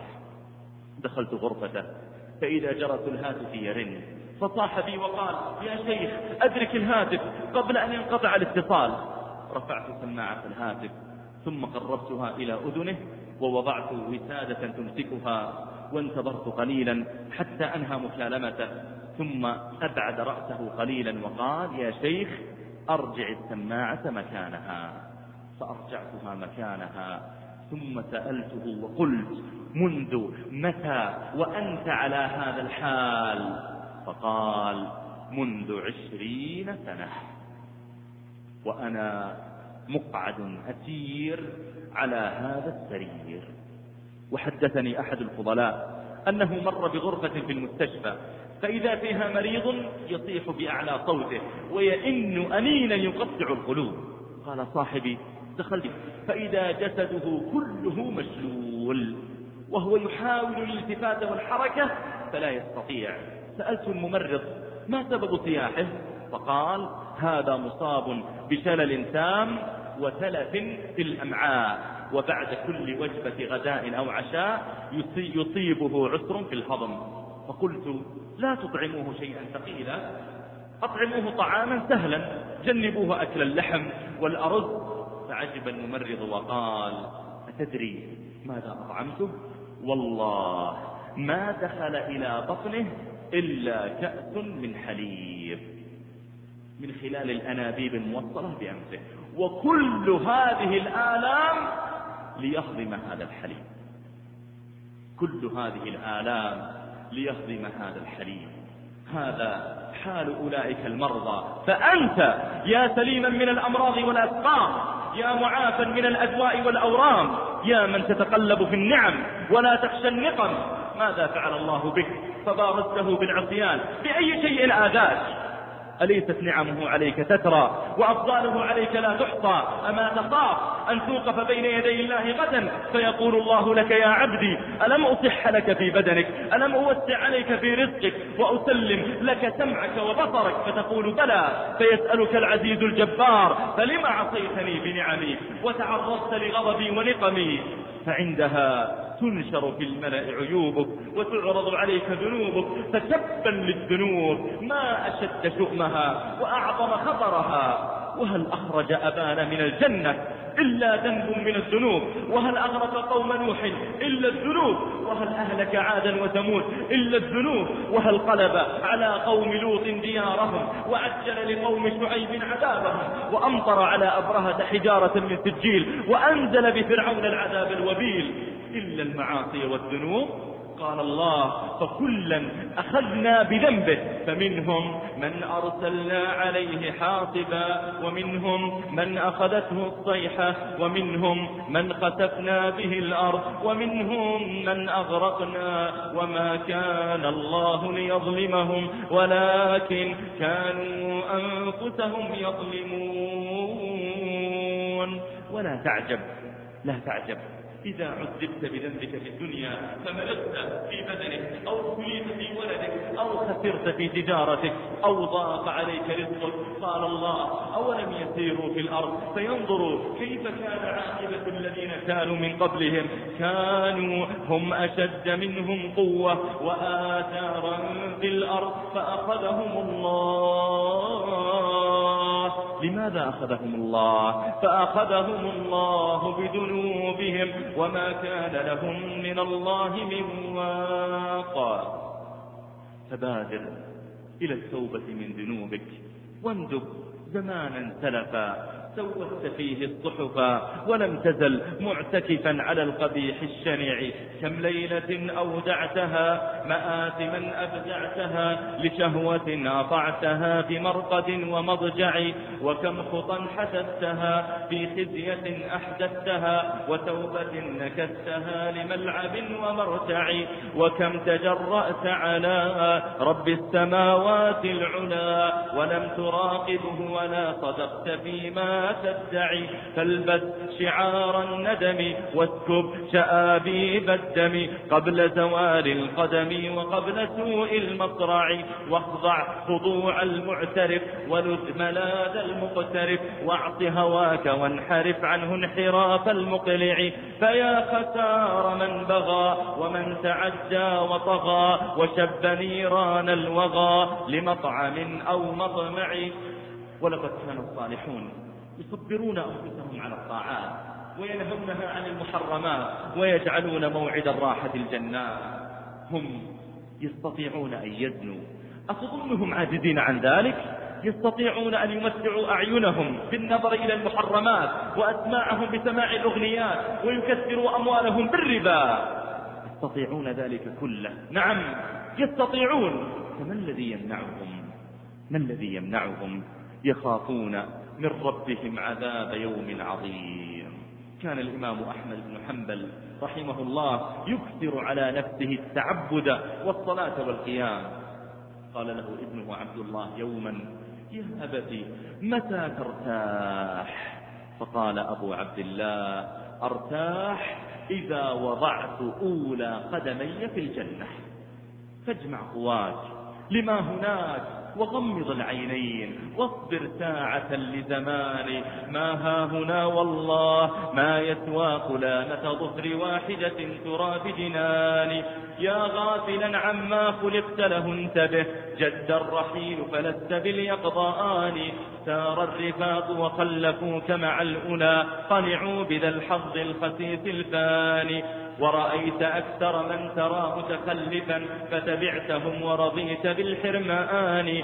دخلت غرفته فإذا جرس الهاتف يرن، فصاح بي وقال: يا شيخ أدرك الهاتف قبل أن ينقطع الاتصال. رفعت سماعة الهاتف ثم قربتها إلى أذنه ووضعت وسادة تمسكها، وانتظرت قليلا حتى أنهى مكالمته، ثم أبعد رأسه قليلا وقال: يا شيخ أرجع السماعة مكانها. فأرجعتها مكانها ثم سألته وقلت: منذ متى وأنت على هذا الحال؟ فقال: منذ عشرين سنة وأنا مقعد أسير على هذا السرير. وحدثني أحد الفضلاء أنه مر بغرفة في المستشفى فإذا فيها مريض يصيح بأعلى صوته ويئن أنينا يقطع القلوب. قال صاحبي: دخلت فإذا جسده كله مشلول وهو يحاول الالتفات والحركة فلا يستطيع. سألت الممرض: ما سبب صياحه؟ فقال: هذا مصاب بشلل تام وتلف في الأمعاء، وبعد كل وجبة غداء أو عشاء يصيبه عسر في الهضم. فقلت: لا تطعموه شيئا ثقيلا، أطعموه طعاما سهلا، جنبوه أكل اللحم والأرز. فعجب الممرض وقال: أتدري ماذا أطعمته؟ والله ما دخل إلى بطنه إلا كأس من حليب من خلال الأنابيب الموصلة بأنفه، وكل هذه الآلام ليهضم هذا الحليب، كل هذه الآلام ليهضم هذا الحليب. هذا حال أولئك المرضى. فأنت يا سليما من الأمراض والأسقام، يا معافا من الأدواء والأورام، يا من تتقلب في النعم ولا تخشى النقم، ماذا فعل الله بك؟ فبارزته بالعصيان. بأي شيء آذاك؟ أليست نعمه عليك تترى وأفضاله عليك لا تحصى؟ أما تخاف أن توقف بين يدي الله غدا فيقول الله لك يا عبدي ألم أصح لك في بدنك، ألم أوسع عليك في رزقك وأسلم لك سمعك وبصرك، فتقول بلى، فيسألك العزيز الجبار فلما عصيتني بنعمي وتعرضت لغضبي ونقمي؟ فعندها تنشر في الملأ عيوبك وتعرض عليك ذنوبك، فتبا للذنوب ما أشد شؤمها وأعظم خطرها. وهل أخرج أبانا من الجنة إلا ذنب من الذنوب؟ وهل أغرق قوم نوح إلا الذنوب؟ وهل أهلك عادا وثمود إلا الذنوب؟ وهل قلب على قوم لوط ديارهم وعجل لقوم شعيب عذابهم وأمطر على أبرهة حجارة من سجيل وأنزل بفرعون العذاب الوبيل إلا المعاصي والذنوب؟ قال الله فكلا أخذنا بذنبه فمنهم من أرسلنا عليه حاصبا ومنهم من أخذته الصيحة ومنهم من خسفنا به الأرض ومنهم من أغرقنا وما كان الله ليظلمهم ولكن كانوا أنفسهم يظلمون. ولا تعجب لا تعجب إذا عذبت بذنبك في الدنيا فملكت في بدنك أو ابتليت في ولدك أو خسرت في تجارتك أو ضاق عليك رزقك. قال الله أولم يسيروا في الأرض فينظروا كيف كان عاقبة الذين كانوا من قبلهم كانوا هم أشد منهم قوة وآثارا في الأرض فأخذهم الله. لماذا أخذهم الله؟ فأخذهم الله بذنوبهم وما كان لهم من الله من واق. فبادر إلى التوبة من ذنوبك واندب زمانا سلفا سوت فيه الصحفا ولم تزل معتكفا على القبيح الشنيع. كم ليلة أودعتها مآثما أبدعتها لشهوة أطعتها بمرقد ومضجع وكم خطا حسبتها في خزية أحدثتها وتوبة نكستها لملعب ومرتع وكم تجرأت على رب السماوات العلا ولم تراقبه ولا صدقت فيما تدعي. فالبس شعار الندم واسكب شآبيب الدم قبل زوال القدم وقبل سوء المصرع واخضع خضوع المعترف ولذ ملاذ المقترف واعص هواك وانحرف عنه انحراف المقلع. فيا خسار من بغى ومن تعدى وطغى وشب نيران الوغى لمطعم أو مطمع. ولقد كان الصالحون يصبرون أنفسهم على الطاعات وينهونها عن المحرمات ويجعلون موعد الراحة الجنات. هم يستطيعون أن يزنوا، أتظنهم عاجزين عن ذلك؟ يستطيعون أن يمتعوا أعينهم بالنظر إلى المحرمات وأسماعهم بسماع الأغنيات ويكثروا أموالهم بالربا. يستطيعون ذلك كله، نعم يستطيعون. فما الذي يمنعهم؟ ما الذي يمنعهم؟ يخافون من ربهم عذاب يوم عظيم. كان الإمام أحمد بن حنبل رحمه الله يكثر على نفسه التعبد والصلاة والقيام. قال له ابنه عبد الله يوما يا أبتي متى ترتاح؟ فقال أبو عبد الله أرتاح إذا وضعت أولى قدمي في الجنة. فاجمع قواك لما هناك وغمض العينين واصبر ساعة لزمان ما ها هنا والله ما يسوى قلامة ظفر واحدة ترى بجنان. يا غافلا عما خلقت له انتبه جد الرحيل فلست باليقظان. سار الرفاق وخلفوك مع الأولى قنعوا بذا الحظ الخسيس الفاني. ورأيت أكثر من تراه متخلفا فتبعتهم ورضيت بالحرمان.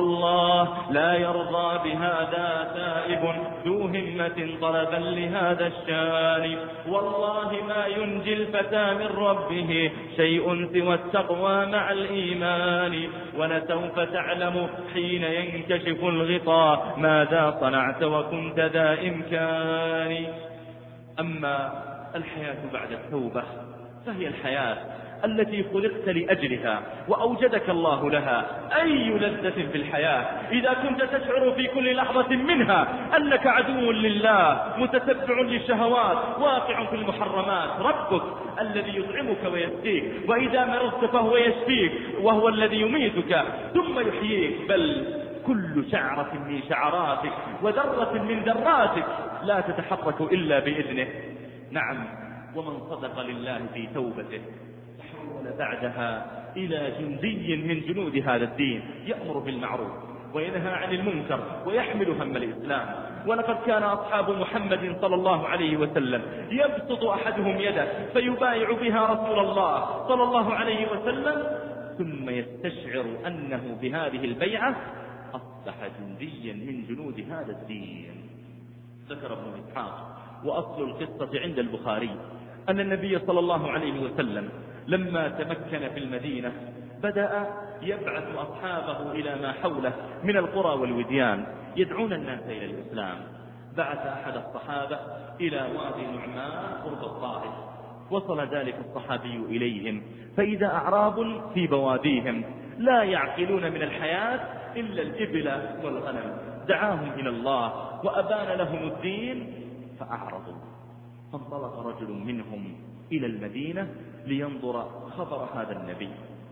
والله لا يرضى بهذا تائب ذو همة طلبا لهذا الشان. والله ما ينجي الفتى من ربه شيء سوى التقوى مع الإيمان. ولسوف تعلم حين ينكشف الغطاء ماذا صنعت وكنت ذا إمكان. أما الحياة بعد التوبة فهي الحياة التي خلقت لأجلها وأوجدك الله لها. أي لذة في الحياة إذا كنت تشعر في كل لحظة منها أنك عدو لله، متتبع للشهوات، واقع في المحرمات. ربك الذي يطعمك ويسقيك، وإذا مرضت فهو يشفيك، وهو الذي يميتك ثم يحييك. بل كل شعرة من شعراتك وذرة من ذراتك لا تتحرك إلا بإذنه. نعم، ومن صدق لله في توبته تحول بعدها إلى جندي من جنود هذا الدين، يأمر بالمعروف وينهى عن المنكر ويحمل هم الإسلام. ولقد كان أصحاب محمد صلى الله عليه وسلم يبسط أحدهم يده فيبايع بها رسول الله صلى الله عليه وسلم، ثم يستشعر أنه بهذه البيعة أصبح جنديا من جنود هذا الدين. ذكر ابن إسحاق وأصل القصة عند البخاري أن النبي صلى الله عليه وسلم لما تمكن في المدينة بدأ يبعث أصحابه إلى ما حوله من القرى والوديان يدعون الناس إلى الإسلام. بعث أحد الصحابة إلى وادي نعمان قرب الطائف. وصل ذلك الصحابي إليهم فإذا أعراب في بواديهم لا يعقلون من الحياة إلا الإبل والغنم. دعاهم إلى الله وأبان لهم الدين فأعرضوا. فانطلق رجل منهم إلى المدينة لينظر خبر هذا النبي.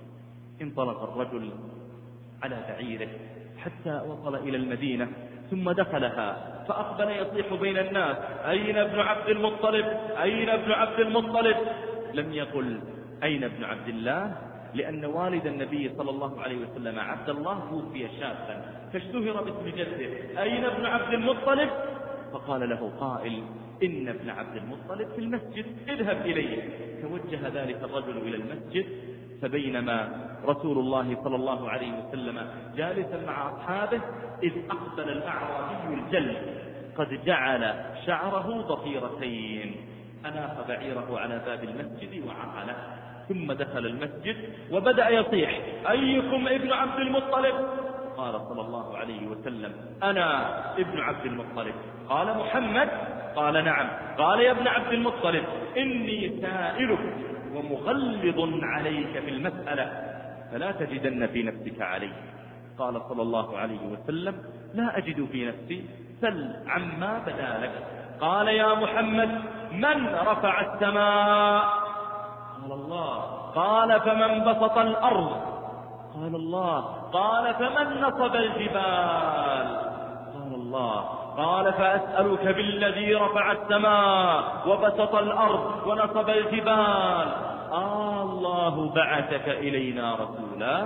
انطلق الرجل على بعيره حتى وصل إلى المدينة ثم دخلها، فأقبل يصيح بين الناس: أين ابن عبد المطلب؟ أين ابن عبد المطلب؟ لم يقل أين ابن عبد الله، لأن والد النبي صلى الله عليه وسلم عبد الله توفي شابا فاشتهر باسم جده. أين ابن عبد المطلب؟ فقال له قائل: إن ابن عبد المطلب في المسجد، اذهب إليه. توجه ذلك الرجل إلى المسجد، فبينما رسول الله صلى الله عليه وسلم جالسا مع أصحابه إذ أقبل الأعرابي الجل قد جعل شعره ضفيرتين، أناخ بعيره على باب المسجد وعقله، ثم دخل المسجد وبدأ يصيح: أيكم ابن عبد المطلب؟ قال صلى الله عليه وسلم: أنا ابن عبد المطلب. قال: محمد؟ قال: نعم. قال: يا ابن عبد المطلب، إني سائلك ومغلظ عليك في المسألة فلا تجدن في نفسك علي. قال صلى الله عليه وسلم: لا أجد في نفسي، سل عما بدا لك. قال: يا محمد، من رفع السماء؟ قال: الله. قال: فمن بسط الأرض؟ قال: الله. قال: فمن نصب الجبال؟ قال: الله. قال: فأسألك بالذي رفع السماء وبسط الأرض ونصب الجبال، آه الله بعثك إلينا رسولا؟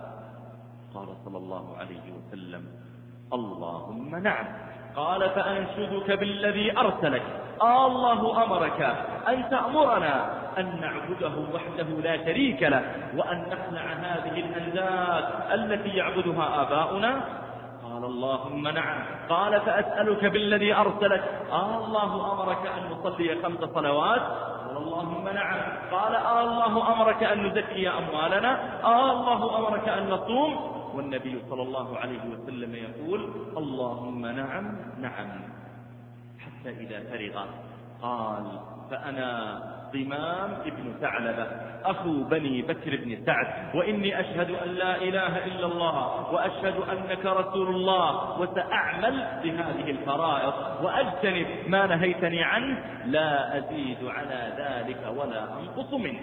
قال صلى الله عليه وسلم: اللهم نعم. قال: فأنشدك بالذي أرسلك، آه الله أمرك أن تأمرنا أن نعبده وحده لا شريك له، وأن نخلع هذه الأنداد التي يعبدها آباؤنا؟ قال: اللهم نعم. قال: فأسألك بالذي أرسلك، آه الله أمرك أن نصلي خمس صلوات؟ قال: اللهم نعم. قال: آه الله أمرك أن نزكي أموالنا؟ آه الله أمرك أن نصوم؟ والنبي صلى الله عليه وسلم يقول: اللهم نعم نعم. حتى إذا فرغ قال: فأنا ضمام ابن ثعلبة أخو بني بكر بن سعد، وإني أشهد أن لا إله إلا الله وأشهد أنك رسول الله، وسأعمل بهذه الفرائض وأجتنب ما نهيتني عنه، لا أزيد على ذلك ولا أنقص منه.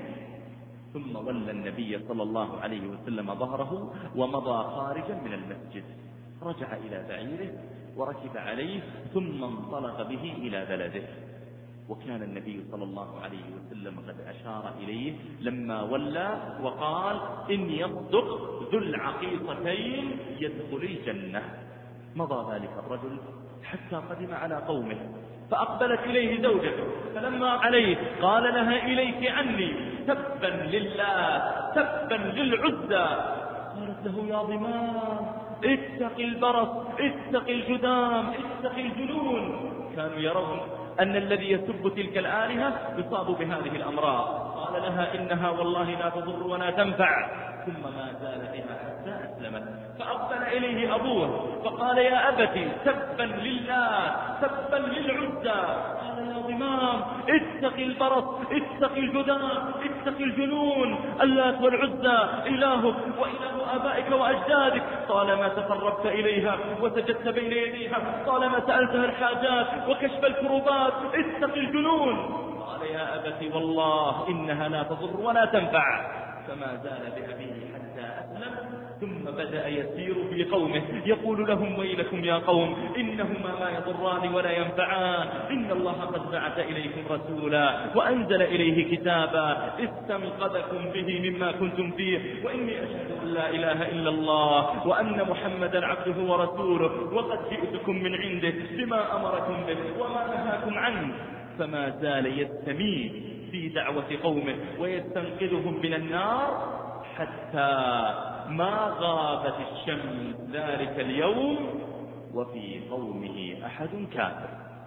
ثم ولى النبي صلى الله عليه وسلم ظهره ومضى خارجا من المسجد. رجع إلى بعيره وركب عليه ثم انطلق به إلى بلده. وكان النبي صلى الله عليه وسلم قد أشار إليه لما ولى وقال: إن يصدق ذو العقيصتين يدخل الجنة. مضى ذلك الرجل حتى قدم على قومه، فأقبلت إليه زوجته فلما عليه قال لها: إليك عني، تبا لله، تبا للعزى. قالت له: يا ضمام، اتق البرص، اتق الجدام، اتق الجنون. كانوا يرون أن الذي يسب تلك الآلهة يصاب بهذه الأمراض. قال لها: إنها والله لا تضر ولا تنفع. ثم ما زال بها حتى أسلمت. فأقبل إليه أبوه فقال: يا أبتي، تبا لله، تبا للعزى. قال يا ضمام اتق البرص، اتق الجذام، اتق الجنون، اللات والعزى إلهك وإله آبائك وأجدادك، طالما تقربت إليها وسجدت بين يديها، طالما سألتها الحاجات وكشف الكروبات، اتق الجنون. قال يا أبت والله إنها لا تضر ولا تنفع. فما زال بأبيه حتى أسلم، ثم بدأ يسير في قومه يقول لهم ويلكم يا قوم إنهما ما يضران ولا ينفعان، إن الله قد بعث إليكم رسولا وأنزل إليه كتابا استنقذكم به مما كنتم فيه، وإني أشهد أن لا إله إلا الله وأن محمدا عبده ورسوله، وقد جئتكم من عنده بما أمركم به وما نهاكم عنه. فما زال يستميت في دعوة قومه ويستنقذهم من النار حتى ما غابت الشمس ذلك اليوم وفي قومه أحد كافر.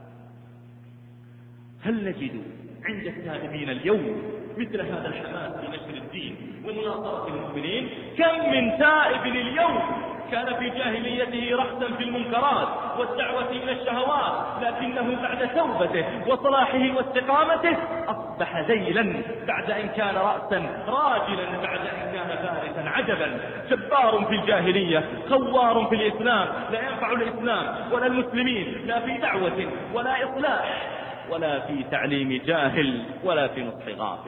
هل نجد عند التائبين اليوم مثل هذا الحماس في نشر الدين ومناصرة المؤمنين؟ كم من تائب اليوم كان في جاهليته رأسا في المنكرات والدعوة إلى الشهوات، لكنه بعد توبته وصلاحه واستقامته أصبح ذيلا بعد أن كان رأسا، راجلا بعد أن كان فارسا. عجبا، جبار في الجاهلية، خوار في الإسلام، لا ينفع الإسلام ولا المسلمين لا في دعوة ولا إصلاح ولا في تعليم جاهل ولا في نصح غافل.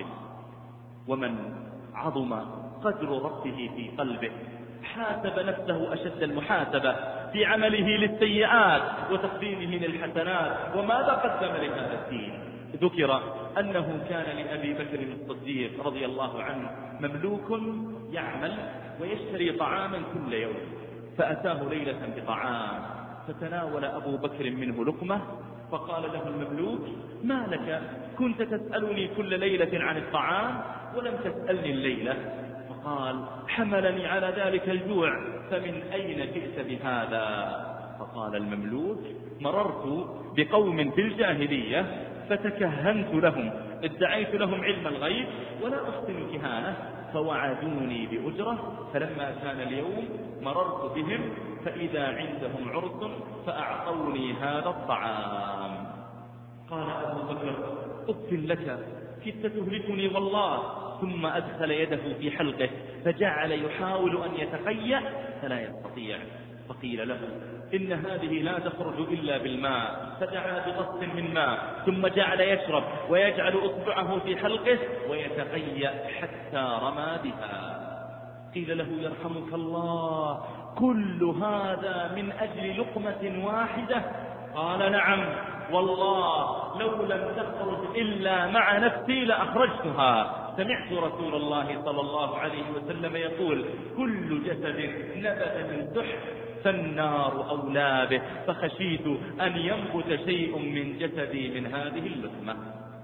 ومن عظم قدر ربه في قلبه حاسب نفسه أشد المحاسبة في عمله للسيئات وتقديمه للحسنات. وماذا قدم لهذا الدين؟ ذكر أنه كان لأبي بكر الصديق رضي الله عنه مملوك يعمل ويشتري طعاما كل يوم، فأتاه ليلة بطعام فتناول أبو بكر منه لقمة، فقال له المملوك ما لك كنت تسألني كل ليلة عن الطعام ولم تسألني الليلة؟ فقال حملني على ذلك الجوع، فمن أين جئت بهذا؟ فقال المملوك مررت بقوم في الجاهلية فتكهنت لهم، ادعيت لهم علم الغيب ولا أحسن الكهانة، فوعدوني بأجرة، فلما كان اليوم مررت بهم فإذا عندهم عرس فأعطوني هذا الطعام. قال أبو بكر أف لك كدت تهلكني والله، ثم أدخل يده في حلقه فجعل يحاول أن يتقيأ فلا يستطيع، فقيل له إن هذه لا تخرج إلا بالماء، فدعا بغص من ماء ثم جعل يشرب ويجعل أصبعه في حلقه ويتقيأ حتى رمى بها. قيل له يرحمك الله كل هذا من أجل لقمة واحدة؟ قال نعم والله لو لم تخرج إلا مع نفسي لأخرجتها. سمعت رسول الله صلى الله عليه وسلم يقول كل جسد نبت من سحت فالنار أولى به، فخشيت أن ينبت شيء من جسدي من هذه اللقمة.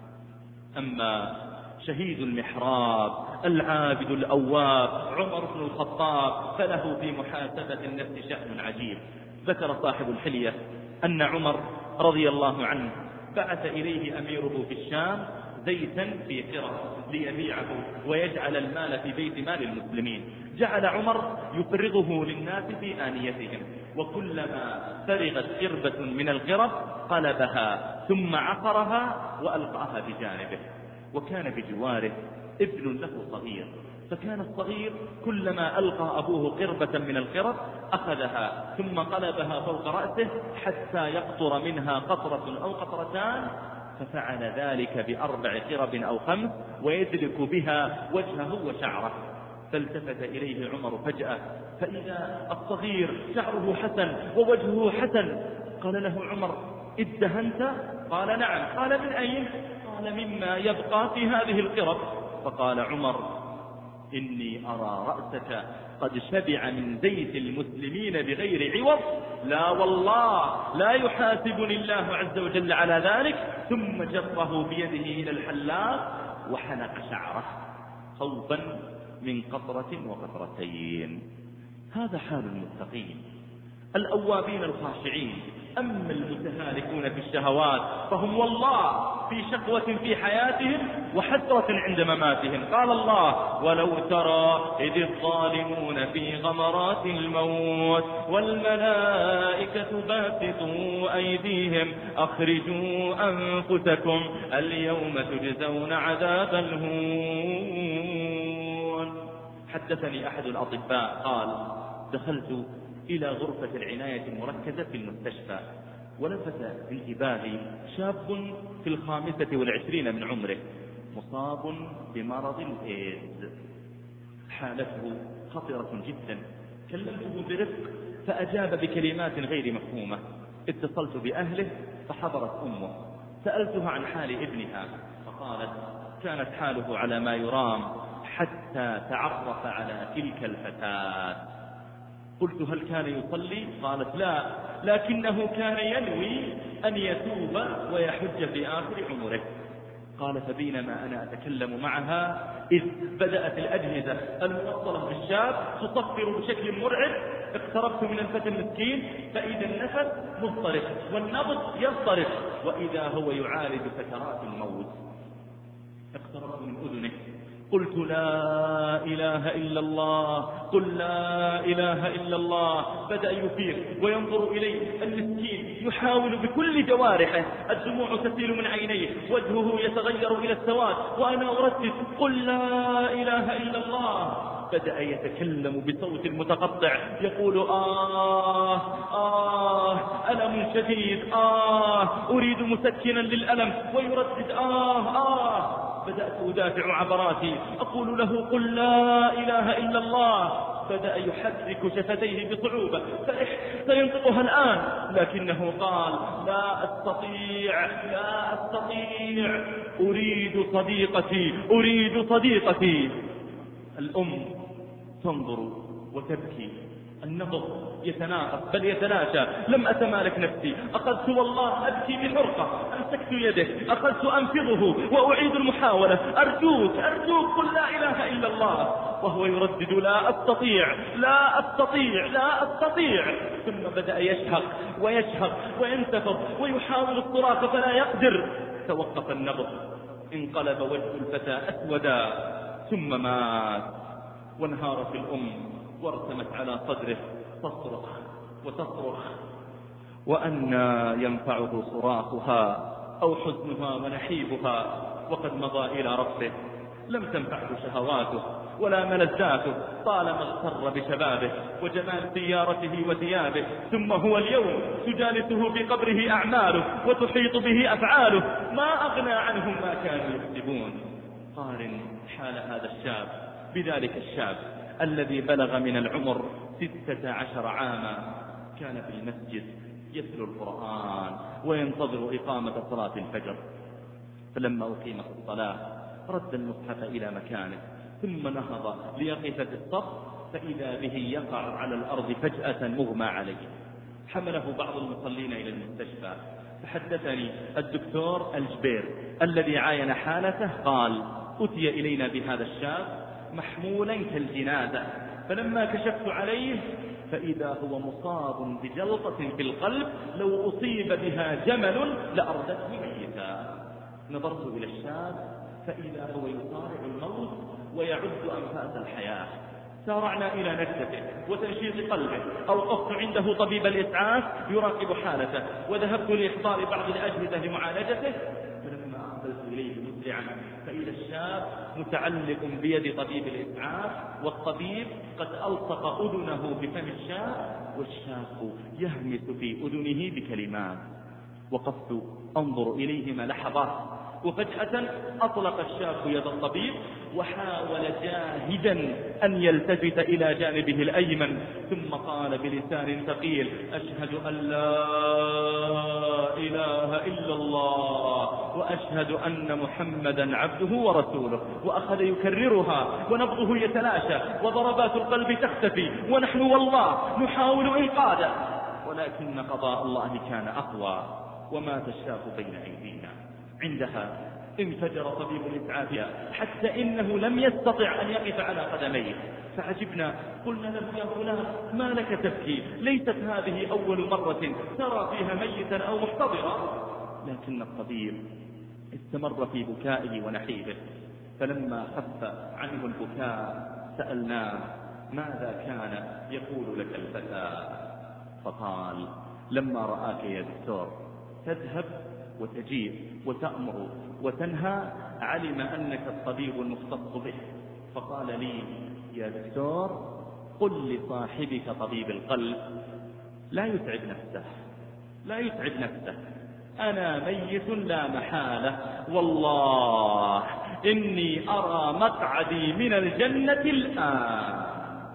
أما شهيد المحراب العابد الأواب عمر بن الخطاب فله في محاسبة النفس شأن عجيب. ذكر صاحب الحلية أن عمر رضي الله عنه بعث إليه أميره في الشام زيتا في قرى ليبيعه ويجعل المال في بيت مال المسلمين. جعل عمر يفرغه للناس في آنيتهم، وكلما فرغت قربة من القرب قلبها ثم عقرها وألقاها بجانبه. وكان بجواره ابن له صغير، فكان الصغير كلما ألقى أبوه قربة من القرب أخذها ثم قلبها فوق رأسه حتى يقطر منها قطرة أو قطرتان، ففعل ذلك بأربع قرب أو خمس ويدلك بها وجهه وشعره. فالتفت إليه عمر فجأة فإذا الصغير شعره حسن ووجهه حسن. قال له عمر ادهنت؟ قال نعم. قال من أين؟ قال مما يبقى في هذه القرب. فقال عمر إني أرى رأسك قد شبع من زيت المسلمين بغير عوض، لا والله لا يحاسبني الله عز وجل على ذلك. ثم جره بيده إلى الحلاق وحنق شعره خوفا من قطرة وقطرتين. هذا حال المتقين الأوابين الخاشعين أما المتهالكون في الشهوات فهم والله في شقوة في حياتهم وحسرة عند مماتهم. قال الله: ولو ترى إذ الظالمون في غمرات الموت والملائكة باسطوا أيديهم أخرجوا أنفسكم اليوم تجزون عذاب الهون. حدثني أحد الأطباء قال: دخلت إلى غرفة العناية المركزة في المستشفى، ولفت انتباهي شاب في الخامسة والعشرين من عمره مصاب بمرض الإيدز، حالته خطرة جدا. كلمته برفق فأجاب بكلمات غير مفهومة. اتصلت بأهله فحضرت أمه، سألتها عن حال ابنها فقالت: كانت حاله على ما يرام حتى تعرف على تلك الفتاة. قلت: هل كان يصلي؟ قالت: لا، لكنه كان ينوي أن يتوب ويحج في آخر عمره. قال: فبينما أنا أتكلم معها إذ بدأت الأجهزة الموصلة بالشاب تصفر بشكل مرعب. اقتربت من الفتى المسكين فإذا النفس مضطرب والنبض يضطرب وإذا هو يعالج سكرات الموت. اقتربت من أذنه قلت: لا إله إلا الله، قل لا إله إلا الله. بدأ يفيق وينظر إليه المسكين، يحاول بكل جوارحه، الدموع تسيل من عينيه، وجهه يتغير إلى السواد، وأنا أردد: قل لا إله إلا الله. بدأ يتكلم بصوت متقطع يقول: آه آه ألم شديد، آه أريد مسكنا للألم، ويردد: آه آه. بدأت أدافع عبراتي أقول له: قل لا إله إلا الله. بدأ يحرك شفتيه بصعوبة سينطقها الآن، لكنه قال: لا أستطيع لا أستطيع أريد صديقتي أريد صديقتي. الأم تنظر وتبكي، النبض يتناقص بل يتلاشى. لم أتمالك نفسي، أخذت والله أبكي بحرقة، أمسكت يده، أخذت أنفضه وأعيد المحاولة: أرجوك أرجوك قل لا إله إلا الله. وهو يردد: لا أستطيع لا أستطيع لا أستطيع. ثم بدأ يشهق ويشهق وينتفض ويحاول الصراخ فلا يقدر. توقف النبض، انقلب وجه الفتى أسودا ثم مات. وانهارت الأم وارتمت على صدره تصرخ وتصرخ، وأنى ينفعه صراخها أو حزنها ونحيبها وقد مضى إلى ربه. لم تنفعه شهواته ولا ملذاته طالما اغتر بشبابه وجمال سيارته وثيابه. ثم هو اليوم تجالسه في قبره أعماله وتحيط به أفعاله، ما أغنى عنهم ما كانوا يكسبون. قارن حال هذا الشاب بذلك الشاب الذي بلغ من العمر ستة عشر عاما، كان في المسجد يتلو القرآن وينتظر إقامة صلاة الفجر، فلما أقيمت الصلاة رد المصحف إلى مكانه ثم نهض ليقف في الصف، فإذا به يقع على الأرض فجأة مغمى عليه. حمله بعض المصلين إلى المستشفى، فحدثني الدكتور الجبير الذي عاين حالته قال: أتي إلينا بهذا الشاب محمولا كالجنازة، فلما كشفت عليه فإذا هو مصاب بجلطة في القلب لو أصيب بها جمل لأردته ميتا. نظرت إلى الشاب فإذا هو يصارع الموت ويعد أنفاس الحياة. سارعنا إلى نجدته وتنشيط قلبه، أوقفت عنده طبيب الإسعاف يراقب حالته، وذهبت لإحضار بعض الأجهزة لمعالجته. فلما أقبلت إليه مسرعا فإذا الشاب متعلق بيد طبيب الإسعاف، والطبيب قد ألصق أذنه بفم الشاب، والشاب يهمس في أذنه بكلمات. وقفت أنظر إليهما لحظات، وفجأة أطلق الشاب يد الطبيب وحاول جاهدا أن يلتفت إلى جانبه الأيمن، ثم قال بلسان ثقيل: أشهد أن لا إله إلا الله وأشهد أن محمدا عبده ورسوله. وأخذ يكررها ونبضه يتلاشى وضربات القلب تختفي، ونحن والله نحاول إنقاذه، ولكن قضاء الله كان أقوى ومات الشاب بين أيدينا. عندها انفجر طبيب الإسعاف حتى إنه لم يستطع أن يقف على قدميه، فعجبنا، قلنا له يا فلان ما لك تبكي؟ ليست هذه أول مرة ترى فيها ميتا أو محتضرا. لكن الطبيب استمر في بكائه ونحيبه، فلما خف عنه البكاء سألناه ماذا كان يقول لك الفتى؟ فقال لما رآك يا دكتور تذهب وتجيء وتأمر وتنهى علم أنك الطبيب المختص به، فقال لي يا دكتور قل لصاحبك طبيب القلب لا يتعب نفسه لا يتعب نفسه أنا ميت لا محالة، والله إني أرى مقعدي من الجنة الآن.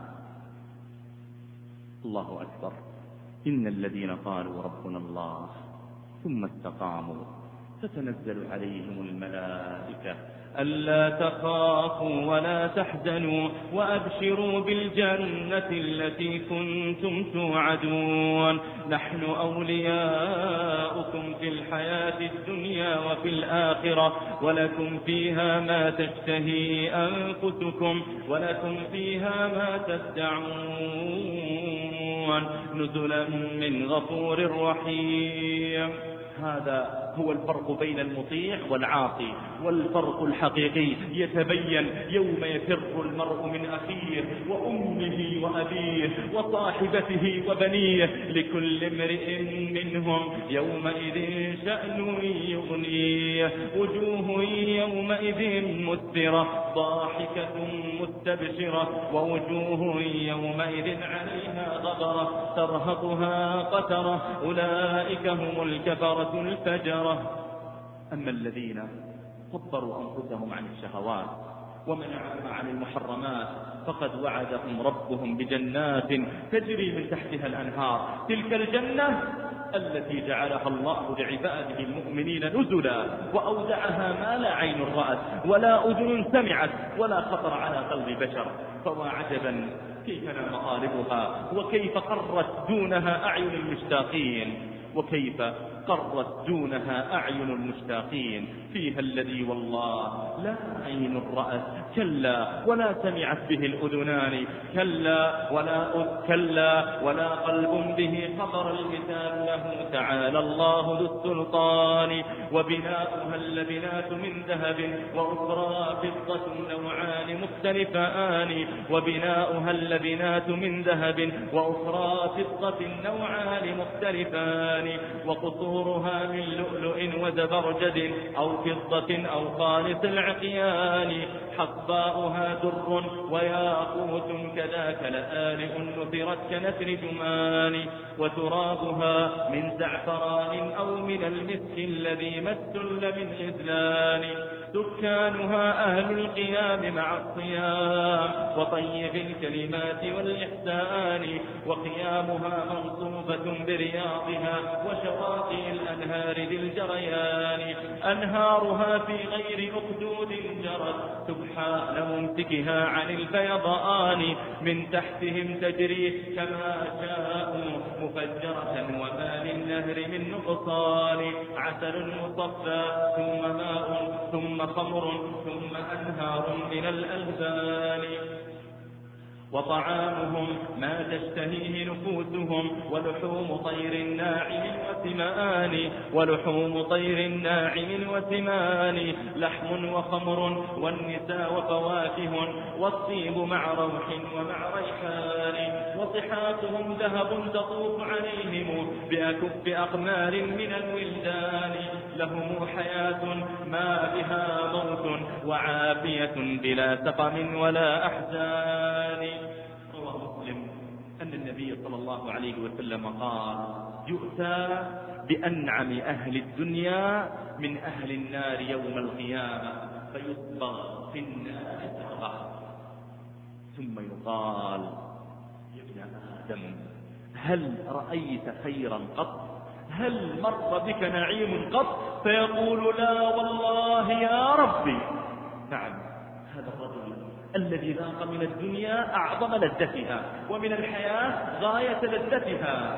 الله أكبر. إن الذين قالوا ربنا الله ثم استقاموا تتنزل عليهم الملائكة ألا تخافوا ولا تحزنوا وأبشروا بالجنة التي كنتم توعدون، نحن أولياؤكم في الحياة الدنيا وفي الآخرة، ولكم فيها ما تشتهي أنفسكم ولكم فيها ما تدعون، نزلا من غفور رحيم. هذا هو الفرق بين المطيع والعاصي، والفرق الحقيقي يتبين يوم يفر المرء من أخيه وأمه وأبيه وصاحبته وبنيه، لكل امرئ منهم يومئذ شأن يغنيه، وجوه يومئذ مسفرة ضاحكة مستبشرة، ووجوه يومئذ عليها غبرة ترهقها قترة، أولئك هم الكفرة الفجرة. أما الذين صبروا أنفسهم عن الشهوات ومنعهم عن المحرمات فقد وعدهم ربهم بجنات تجري من تحتها الأنهار، تلك الجنة التي جعلها الله لعباده المؤمنين نزلا، وأودعها ما لا عين رأت ولا أذن سمعت ولا خطر على قلب بشر. فوا عجبا كيف نام غالبها وكيف قرت دونها أعين المشتاقين، وكيف قرت دونها أعين المشتاقين، فيها الذي والله لا عين رأت كلا ولا سمعت به الأذنان كلا ولا كلا ولا قلب به خطر الكتاب له تعالى الله ذو السلطان، وبناؤها اللبنات من ذهب وأخرى فضة نوعان مختلفان، وبناؤها اللبنات من ذهب وأخرى فضة نوعان مختلفان، وقصورها من لؤلؤ وزبرجد أو فضة أو خالص العقيان، حصباؤها در وياقوت كذاك لآلئ نثرت كنثر جمان، وترابها من زعفران أو من المسك الذي ما استل من إذلان، سكانها أهل القيام مع الصيام وطيب الكلمات والإحسان، وقيامها منصوبة برياضها وشواطئ الأنهار ذي الجريان، أنهارها في غير أخدود جرت سبحان ممسكها عن الفيضان، من تحتهم تجري كما شاءوا مفجرة وما للنهر من نقصان، عسل مصفى ثم ماء ثم خمر ثم أنهار من الألبان، وطعامهم ما تشتهيه نفوسهم ولحوم طير ناعم وسمان، ولحوم طير ناعم وسمان، لحم وخمر والنساء وفواكه والطيب مع روح ومع ريحان، وصحاتهم ذهب تطوف عليهم بأكف أقمار من الولدان، لهم حياة ما بها موت وعافية بلا سقم ولا أحزان. رواه مسلم أن النبي صلى الله عليه وسلم قال يؤتى بأنعم أهل الدنيا من أهل النار يوم القيامة فيصبغ في النار صبغة، ثم يقال يا ابن آدم هل رأيت خيرا قط؟ هل مر بك نعيم قط؟ فيقول لا والله يا ربي. نعم، هذا الرجل الذي ذاق من الدنيا أعظم لذتها ومن الحياة غاية لذتها،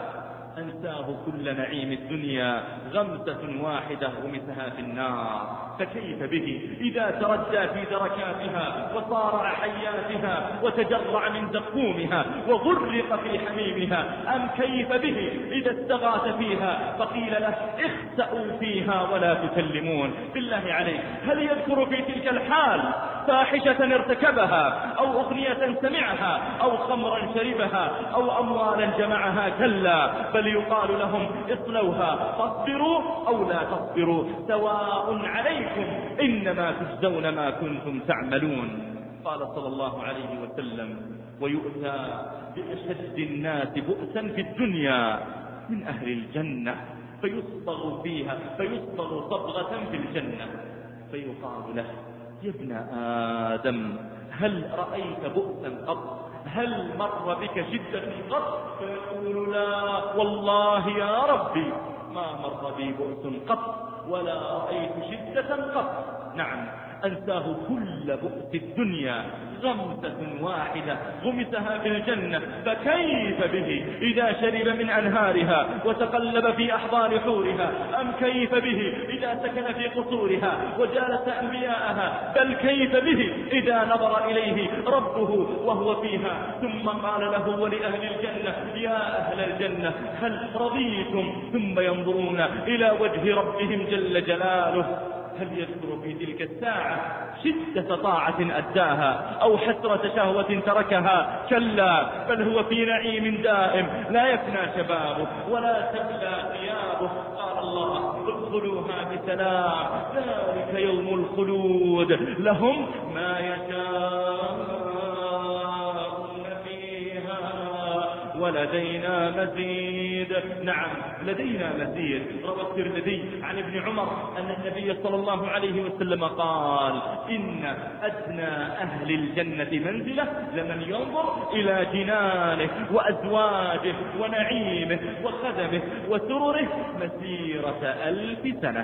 أنساه كل نعيم الدنيا غمسة واحدة غمسها في النار. فكيف به إذا تردى في دركاتها وصارع حياتها وتجرع من زقومها وغرق في حميمها؟ أم كيف به إذا استغاث فيها فقيل له اخسأوا فيها ولا تكلمون؟ بالله عليك، هل يذكر في تلك الحال فاحشة ارتكبها أو أغنية سمعها أو خمرا شربها أو أموالا جمعها؟ كلا، بل يقال لهم اصلوها فاصبروا أو لا تصبروا سواء عليكم إنما تجزون ما كنتم تعملون. قال صلى الله عليه وسلم: ويؤتى بأشد الناس بؤسا في الدنيا من أهل الجنة فيصبغ فيها فيصبغ صبغة في الجنة فيقال له: يا ابن آدم هل رأيت بؤسا قط؟ هل مر بك شدة قط؟ فيقول: لا والله يا ربي ما مر بي بؤس قط ولا رأيت شدة قط. نعم، أنساه كل بؤس الدنيا غمسة واحدة غمسها في الجنة. فكيف به إذا شرب من أنهارها وتقلب في أحضان حورها؟ أم كيف به إذا سكن في قصورها وجالس أنبياءها؟ بل كيف به إذا نظر إليه ربه وهو فيها ثم قال له ولأهل الجنة: يا أهل الجنة هل رضيتم؟ ثم ينظرون إلى وجه ربهم جل جلاله. هل يذكر في تلك الساعة شدة طاعة أداها أو حسرة شهوة تركها؟ كلا، بل هو في نعيم دائم لا يفنى شبابه ولا تبلى ثيابه. قال الله: ادخلوها بسلام ذلك يوم الخلود لهم ما يشاءون فيها ولدينا مزيد. نعم، لدينا مزيد. روى الترمذي عن ابن عمر أن النبي صلى الله عليه وسلم قال: إن أدنى أهل الجنة منزلة لمن ينظر إلى جنانه وأزواجه ونعيمه وخدمه وسرره مسيرة ألف سنة.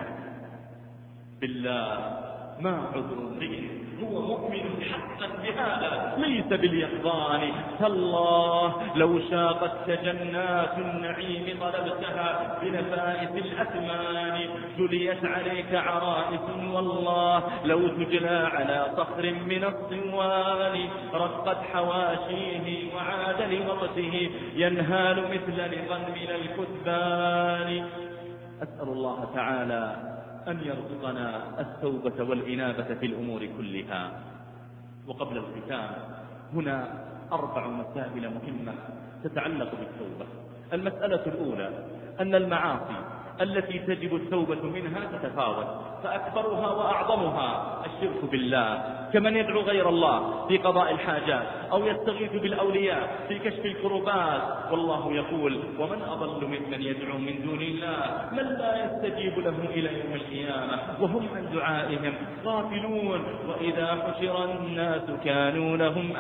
بالله ما عذر امرئ هو مؤمن حقا بهذا ليس باليقظان. تالله لو شاقتك جنات النعيم طلبتها بنفائس الأثمان جليت عليك عرائس والله لو تجلى على صخر من الصوان رقت حواشيه وعاد لوقته ينهال مثل لغا من الكثبان. أسأل الله تعالى أن يرزقنا التوبة والإنابة في الأمور كلها. وقبل الختام هنا أربع مسائل مهمة تتعلق بالتوبة. المسألة الأولى أن المعاصي التي تجب التوبة منها تتفاوت، فأكبرها وأعظمها الشرك بالله، كمن يدعو غير الله في قضاء الحاجات أو يستغيث بالأولياء في كشف الكربات، والله يقول: ومن أضل ممن يدعو من دون الله من لا يستجيب له إلى يوم القيامة وهم عن دعائهم غافلون وإذا حشر الناس كانوا لهم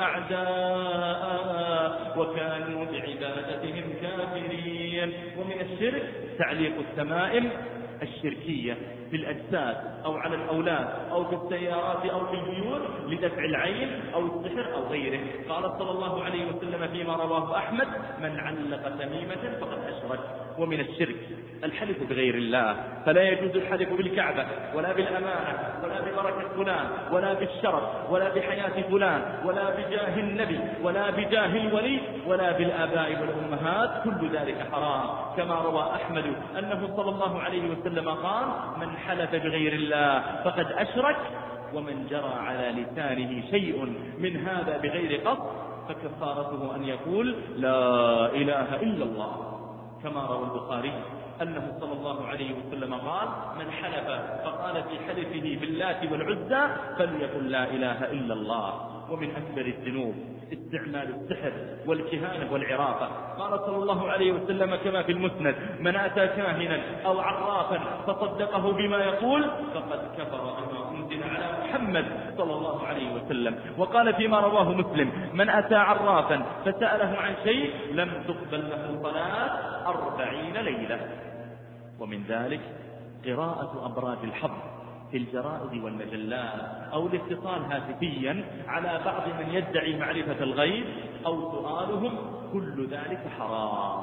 أعداء وكانوا بعبادتهم كافرين. ومن الشرك تعليق التمائم الشركية في الأجساد أو على الأولاد أو في السيارات أو في البيوت لدفع العين أو السحر أو غيره. قال صلى الله عليه وسلم فيما رواه أحمد: من علق تميمة فقد أشرك. ومن الشرك الحلف بغير الله، فلا يجوز الحلف بالكعبة ولا بالأمانة ولا ببركة فلان ولا بالشرف ولا بحياة فلان ولا بجاه النبي ولا بجاه الولي ولا بالآباء والأمهات، كل ذلك حرام. كما روى أحمد أنه صلى الله عليه وسلم قال: من حلف بغير الله فقد أشرك، ومن جرى على لسانه شيء من هذا بغير قصد فكفارته أن يقول: لا إله إلا الله. كما روى البخاري أنه صلى الله عليه وسلم قال: من حلف فقال في حلفه باللات والعزى فليقل لا إله إلا الله. ومن أكبر الذنوب استعمال السحر والكهانة والعرافة. قال صلى الله عليه وسلم كما في المسند: من أتى كاهنا أو عرافا فصدقه بما يقول فقد كفر بما أنزل على محمد صلى الله عليه وسلم. وقال فيما رواه مسلم: من أتى عرافا فسأله عن شيء لم تقبل له صلاة أربعين ليلة. ومن ذلك قراءة أبراج الحظ في الجرائد والمجلات أو الاتصال هاتفيا على بعض من يدعي معرفة الغيب أو سؤالهم، كل ذلك حرام.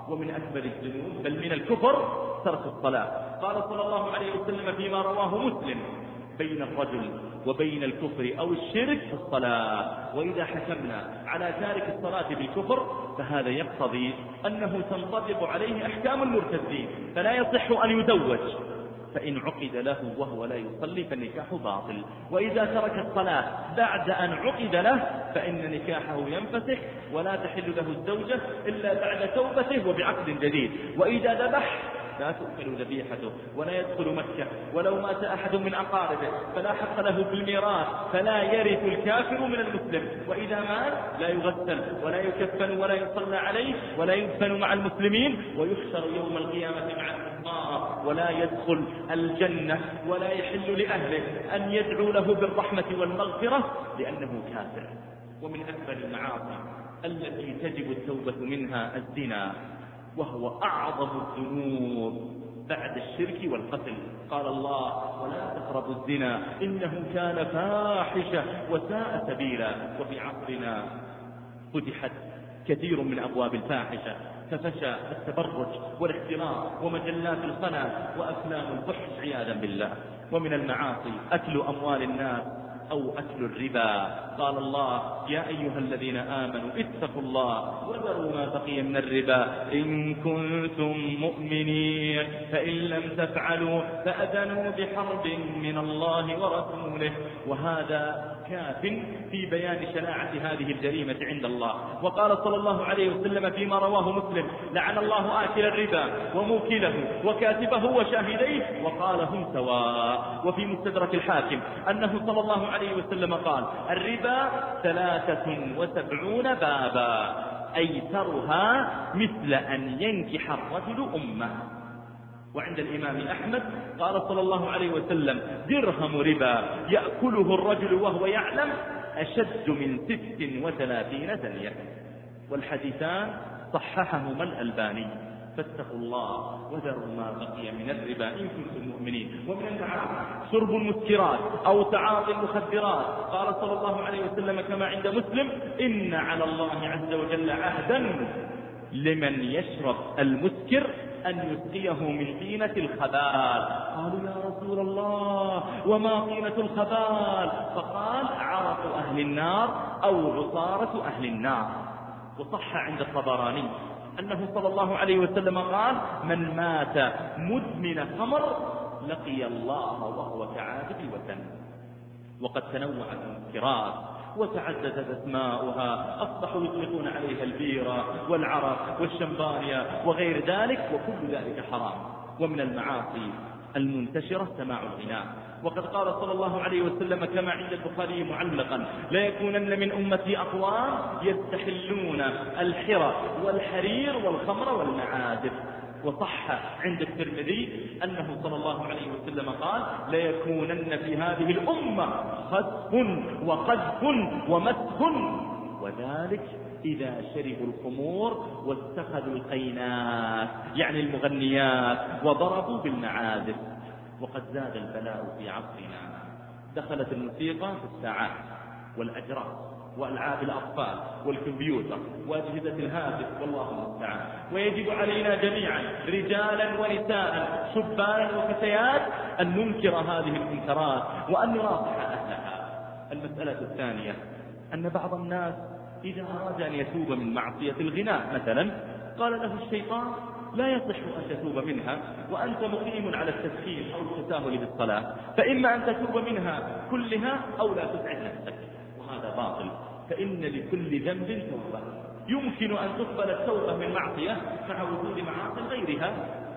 ومن أكبر الذنوب بل من الكفر ترك الصلاة. قال صلى الله عليه وسلم فيما رواه مسلم: بين الرجل وبين الكفر أو الشرك في الصلاة. وإذا حكمنا على تارك الصلاة بالكفر فهذا يقتضي أنه تنطبق عليه أحكام المرتدين، فلا يصح أن يزوج، فإن عقد له وهو لا يصلي فالنكاح باطل. وإذا ترك الصلاة بعد أن عقد له فإن نكاحه ينفسخ ولا تحل له الزوجة إلا بعد توبته وبعقد جديد. وإذا ذبح لا تؤكل ذبيحته ولا يدخل مكة، ولو مات أحد من أقاربه فلا حق له في الميراث، فلا يرث الكافر من المسلم. وإذا مات لا يغسل ولا يكفن ولا يصلى عليه ولا يدفن مع المسلمين، ويحشر يوم القيامة مع الكفار ولا يدخل الجنة، ولا يحل لأهله أن يدعوا له بالرحمة والمغفرة لأنه كافر. ومن أكبر المعاصي التي تجب التوبة منها الزنا، وهو أعظم الذنوب بعد الشرك والقتل. قال الله: ولا تقربوا الزنا إنه كان فاحشة وساء سبيلا. وفي عصرنا فتحت كثير من أبواب الفاحشة، ففشى التبرج والاختلاط ومجلات الخنا وأفلام الفحش عياذا بالله. ومن المعاصي أكل أموال الناس أو أكل الربا. قال الله: يا أيها الذين آمنوا اتقوا الله وذروا ما بقي من الربا إن كنتم مؤمنين فإن لم تفعلوا فأذنوا بحرب من الله ورسوله. وهذا كاف في بيان شناعة هذه الجريمة عند الله. وقال صلى الله عليه وسلم فيما رواه مسلم: لعن الله آكل الربا وموكله وكاتبه وشاهديه وقال: هم سواء. وفي مستدرك الحاكم أنه صلى الله عليه وسلم قال: الربا ثلاثة وسبعون بابا أيسرها مثل أن ينكح الرجل أمه. وعند الإمام أحمد قال صلى الله عليه وسلم: درهم ربا يأكله الرجل وهو يعلم أشد من ست وثلاثين زنية. والحديثان صححهما الألباني. فاتقوا الله وذروا ما بقي من الربا إن كنتم مؤمنين. ومن المعاصي شرب المسكرات أو تعاطي المخدرات. قال صلى الله عليه وسلم كما عند مسلم: إن على الله عز وجل عهدا لمن يشرب المسكر أن يسقيه من طينة الخبال. قالوا: يا رسول الله وما طينة الخبال؟ فقال: عرق أهل النار أو عصارة أهل النار. وصح عند الطبراني أنه صلى الله عليه وسلم قال: من مات مدمن خمر لقي الله وهو كعابد الوثن. وقد تنوعت المسكرات وتعددت أسماؤها، أصبحوا يطلقون عليها البيرة والعرق والشمبانيا وغير ذلك، وكل ذلك حرام. ومن المعاصي المنتشرة سماع الغناء. وقد قال صلى الله عليه وسلم كما عند البخاري معلقا: لا يكونن من أمتي أقوام يستحلون الحرى والحرير والخمر والمعازف. وصح عند الترمذي أنه صلى الله عليه وسلم قال: لا يكونن في هذه الأمة خسف وقذف ومسخ، وذلك إذا شربوا الخمور واتخذوا القينات يعني المغنيات وضربوا بالمعازف. وقد زاد البلاء في عصرنا، دخلت الموسيقى في الساعات والأجراس وألعاب الأطفال والكمبيوتر وأجهزة الهاتف والله المستعان. ويجب علينا جميعا رجالا ونساء شبانا وفتيات أن ننكر هذه المنكرات وأن نناصح أهلها. المسألة الثانية أن بعض الناس إذا أراد أن يتوب من معصية الغناء مثلا قال له الشيطان: لا يصح أن تتوب منها وأنت مقيم على التسخين أو التساهل بالصلاة، فإما أن تتوب منها كلها أو لا تسعد نفسك. وهذا باطل، فإن لكل ذنب توبة. يمكن أن تقبل التوبة من معصية مع وجود معاصي غيرها،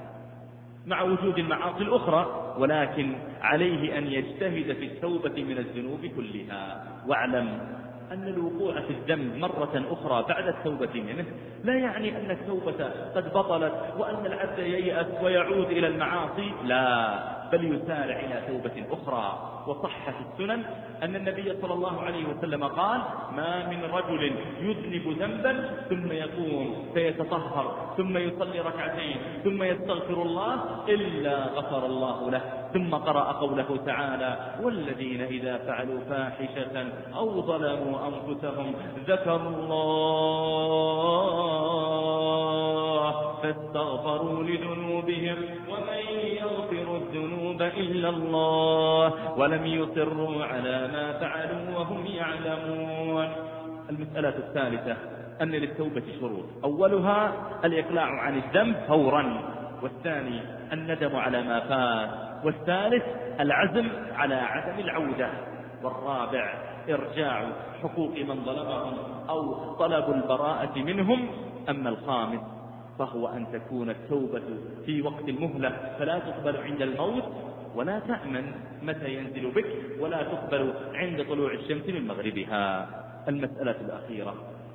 مع وجود المعاصي الأخرى، ولكن عليه أن يجتهد في التوبة من الذنوب كلها. واعلم أن الوقوع في الذنب مرة أخرى بعد التوبة منه لا يعني أن التوبة قد بطلت وأن العبد ييأس ويعود إلى المعاصي، لا، بل يسارع إلى توبة أخرى. وصح في السنن أن النبي صلى الله عليه وسلم قال: ما من رجل يذنب ذنبا ثم يقوم فيتطهر ثم يصلي ركعتين ثم يستغفر الله إلا غفر الله له. ثم قرأ قوله تعالى: والذين إذا فعلوا فاحشة أو ظلموا أنفسهم ذكروا الله فاستغفروا لذنوبهم ومن يغفر الذنوب إلا الله ولم يصروا على ما فعلوا وهم يعلمون. المسألة الثالثة أن للتوبة شروط، أولها الإقلاع عن الذنب فورا، والثاني الندم على ما فات، والثالث العزم على عدم العودة، والرابع إرجاع حقوق من ظلمهم أو طلب البراءة منهم. أما الخامس فهو أن تكون التوبة في وقت المهلة فلا تقبل عند الموت، ولا تأمن متى ينزل بك، ولا تقبل عند طلوع الشمس من مغربها. المسألة الأخيرة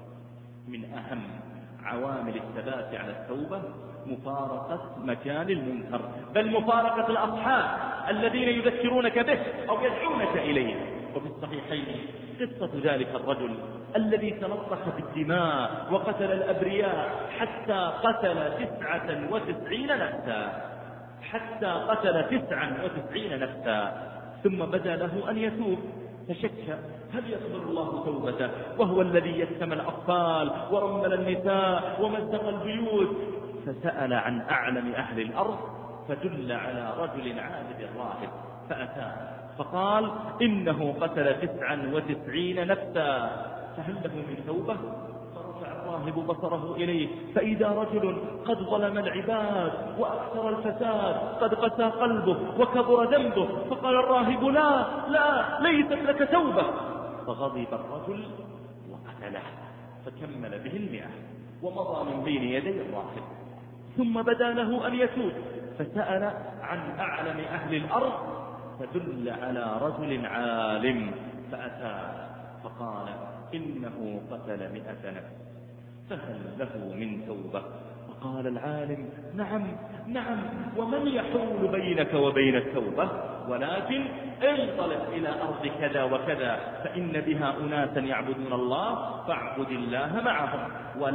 من أهم عوامل الثبات على التوبة مفارقة مكان المنكر، بل مفارقة الأصحاب الذين يذكرونك به أو يدعونك إليه. وفي الصحيحين قصة ذلك الرجل الذي تلطخ بالدماء وقتل الأبرياء حتى قتل تسعة وتسعين نفسا حتى قتل تسعة وتسعين نفسا ثم بدا له أن يتوب، فشك هل يقبل الله توبته وهو الذي يسم الأطفال ورمل النساء ومزق البيوت؟ فسأل عن أعلم أهل الأرض فدل على رجل عابد راهب فأتاه فقال إنه قتل تسعا وتسعين نفسا فهل له من توبة؟ فرفع الراهب بصره إليه فإذا رجل قد ظلم العباد وأكثر الفساد قد قسى قلبه وكبر ذنبه. فقال الراهب لا لا ليست لك توبة. فغضب الرجل وقتله فكمل به المئة ومضى من بين يدي الراهب. ثم بدا له أن يتوب فسأل عن أعلم أهل الأرض فدل على رجل عالم فأتاه فقال إنه قتل مئة نفس فهل له من توبة؟ فقال العالم نعم نعم ومن يحول بينك وبين التوبة؟ ولكن انطلق إلى أرض كذا وكذا فإن بها أناسا يعبدون الله فاعبد الله معهم،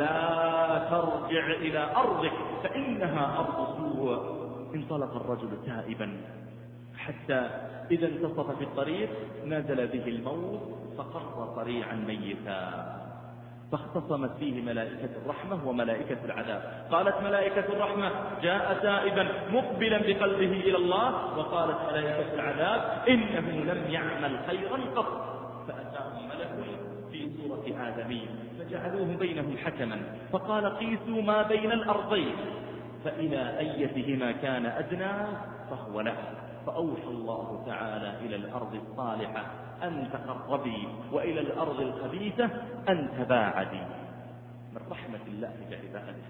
ولا ترجع إلى أرضك فإنها أرض سوء. انطلق الرجل تائبا حتى إذا انتصف في الطريق نزل به الموت فقر صريعا ميتا، فاختصمت فيه ملائكة الرحمة وملائكة العذاب. قالت ملائكة الرحمة جاء تائبا مقبلا بقلبه إلى الله، وقالت ملائكة العذاب إنه لم يعمل خيرا قط. فأتاهم ملك في صورة آدمي فجعلوه بينهم حكما فقال قيسوا ما بين الأرضين فإلى أيتهما كان أدنى فهو له. فأوحى الله تعالى إلى الأرض الصالحة أن تقربي وإلى الأرض الخبيثة أن تباعدي، من رحمة الله بعباده.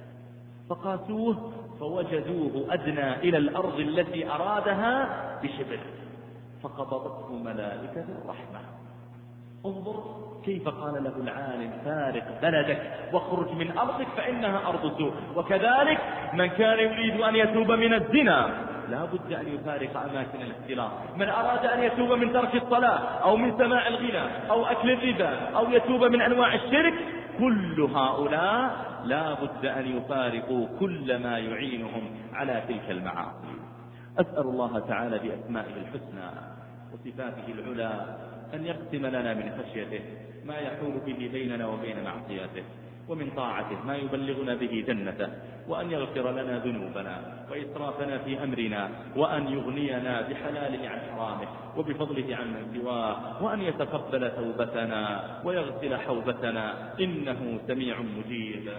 فقاسوه فوجدوه أدنى إلى الأرض التي أرادها بشبر فقبضته ملائكة الرحمة. انظر كيف قال له العالم فارق بلدك واخرج من أرضك فإنها أرض سوء. وكذلك من كان يريد أن يتوب من الزنا لا بد أن يفارق أماكن الاختلاط. من أراد أن يتوب من ترك الصلاة أو من سماع الغنى أو أكل الربا أو يتوب من أنواع الشرك، كل هؤلاء لا بد أن يفارقوا كل ما يعينهم على تلك المعاصي. أسأل الله تعالى بأسمائه الحسنى وصفاته العلى أن يقسم لنا من خشيته ما يحول به بيننا وبين معصيته، ومن طاعته ما يبلغنا به جنته، وأن يغفر لنا ذنوبنا وإسرافنا في أمرنا، وأن يغنينا بحلاله عن حرامه وبفضله عن من سواه، وأن يتقبل توبتنا ويغسل حوبتنا إنه سميع مجيب.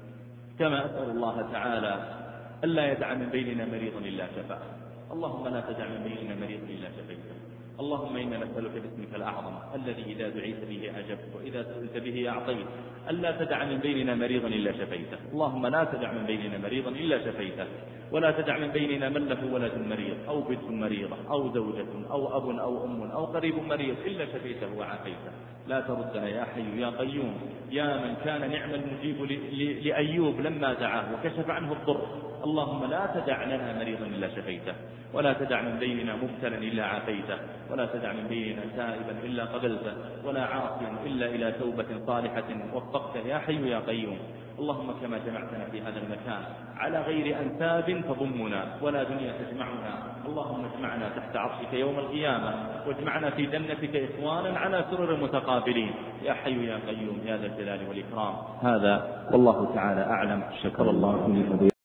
كما أسأل الله تعالى ألا يدع من بيننا مريضا إلا شفاه. اللهم لا تدع من بيننا مريضا إلا شفيته. اللهم إنا نسألك باسمك الأعظم الذي إذا دعيت به أجبت وإذا سئلت به أعطيت ألا تدع من بيننا مريضا إلا شفيته. اللهم لا تدع من بيننا مريضا إلا شفيته، ولا تدع من بيننا من له ولد مريض أو بنت مريضة أو زوجة أو أب أو أم أو قريب مريض إلا شفيته وعافيته. لا تردنا يا حي يا قيوم يا من كان نعم المجيب لأيوب لما دعاه وكشف عنه الضر. اللهم لا تدع لنا مريضا إلا شفيته، ولا تدع من بيننا مبتلا إلا عافيته، ولا تدع من بيننا تائبا إلا قبلته، ولا عاصيا إلا إلى توبة صالحة وفقته يا حي يا قيوم. اللهم كما جمعتنا في هذا المكان على غير أنساب فضمنا ولا دنيا تجمعنا، اللهم اجمعنا تحت عرشك يوم القيامة، واجمعنا في جنتك إخوانا على سرر متقابلين يا حي يا قيوم يا ذا الجلال والإكرام. هذا والله تعالى أعلم. شكر الله لي.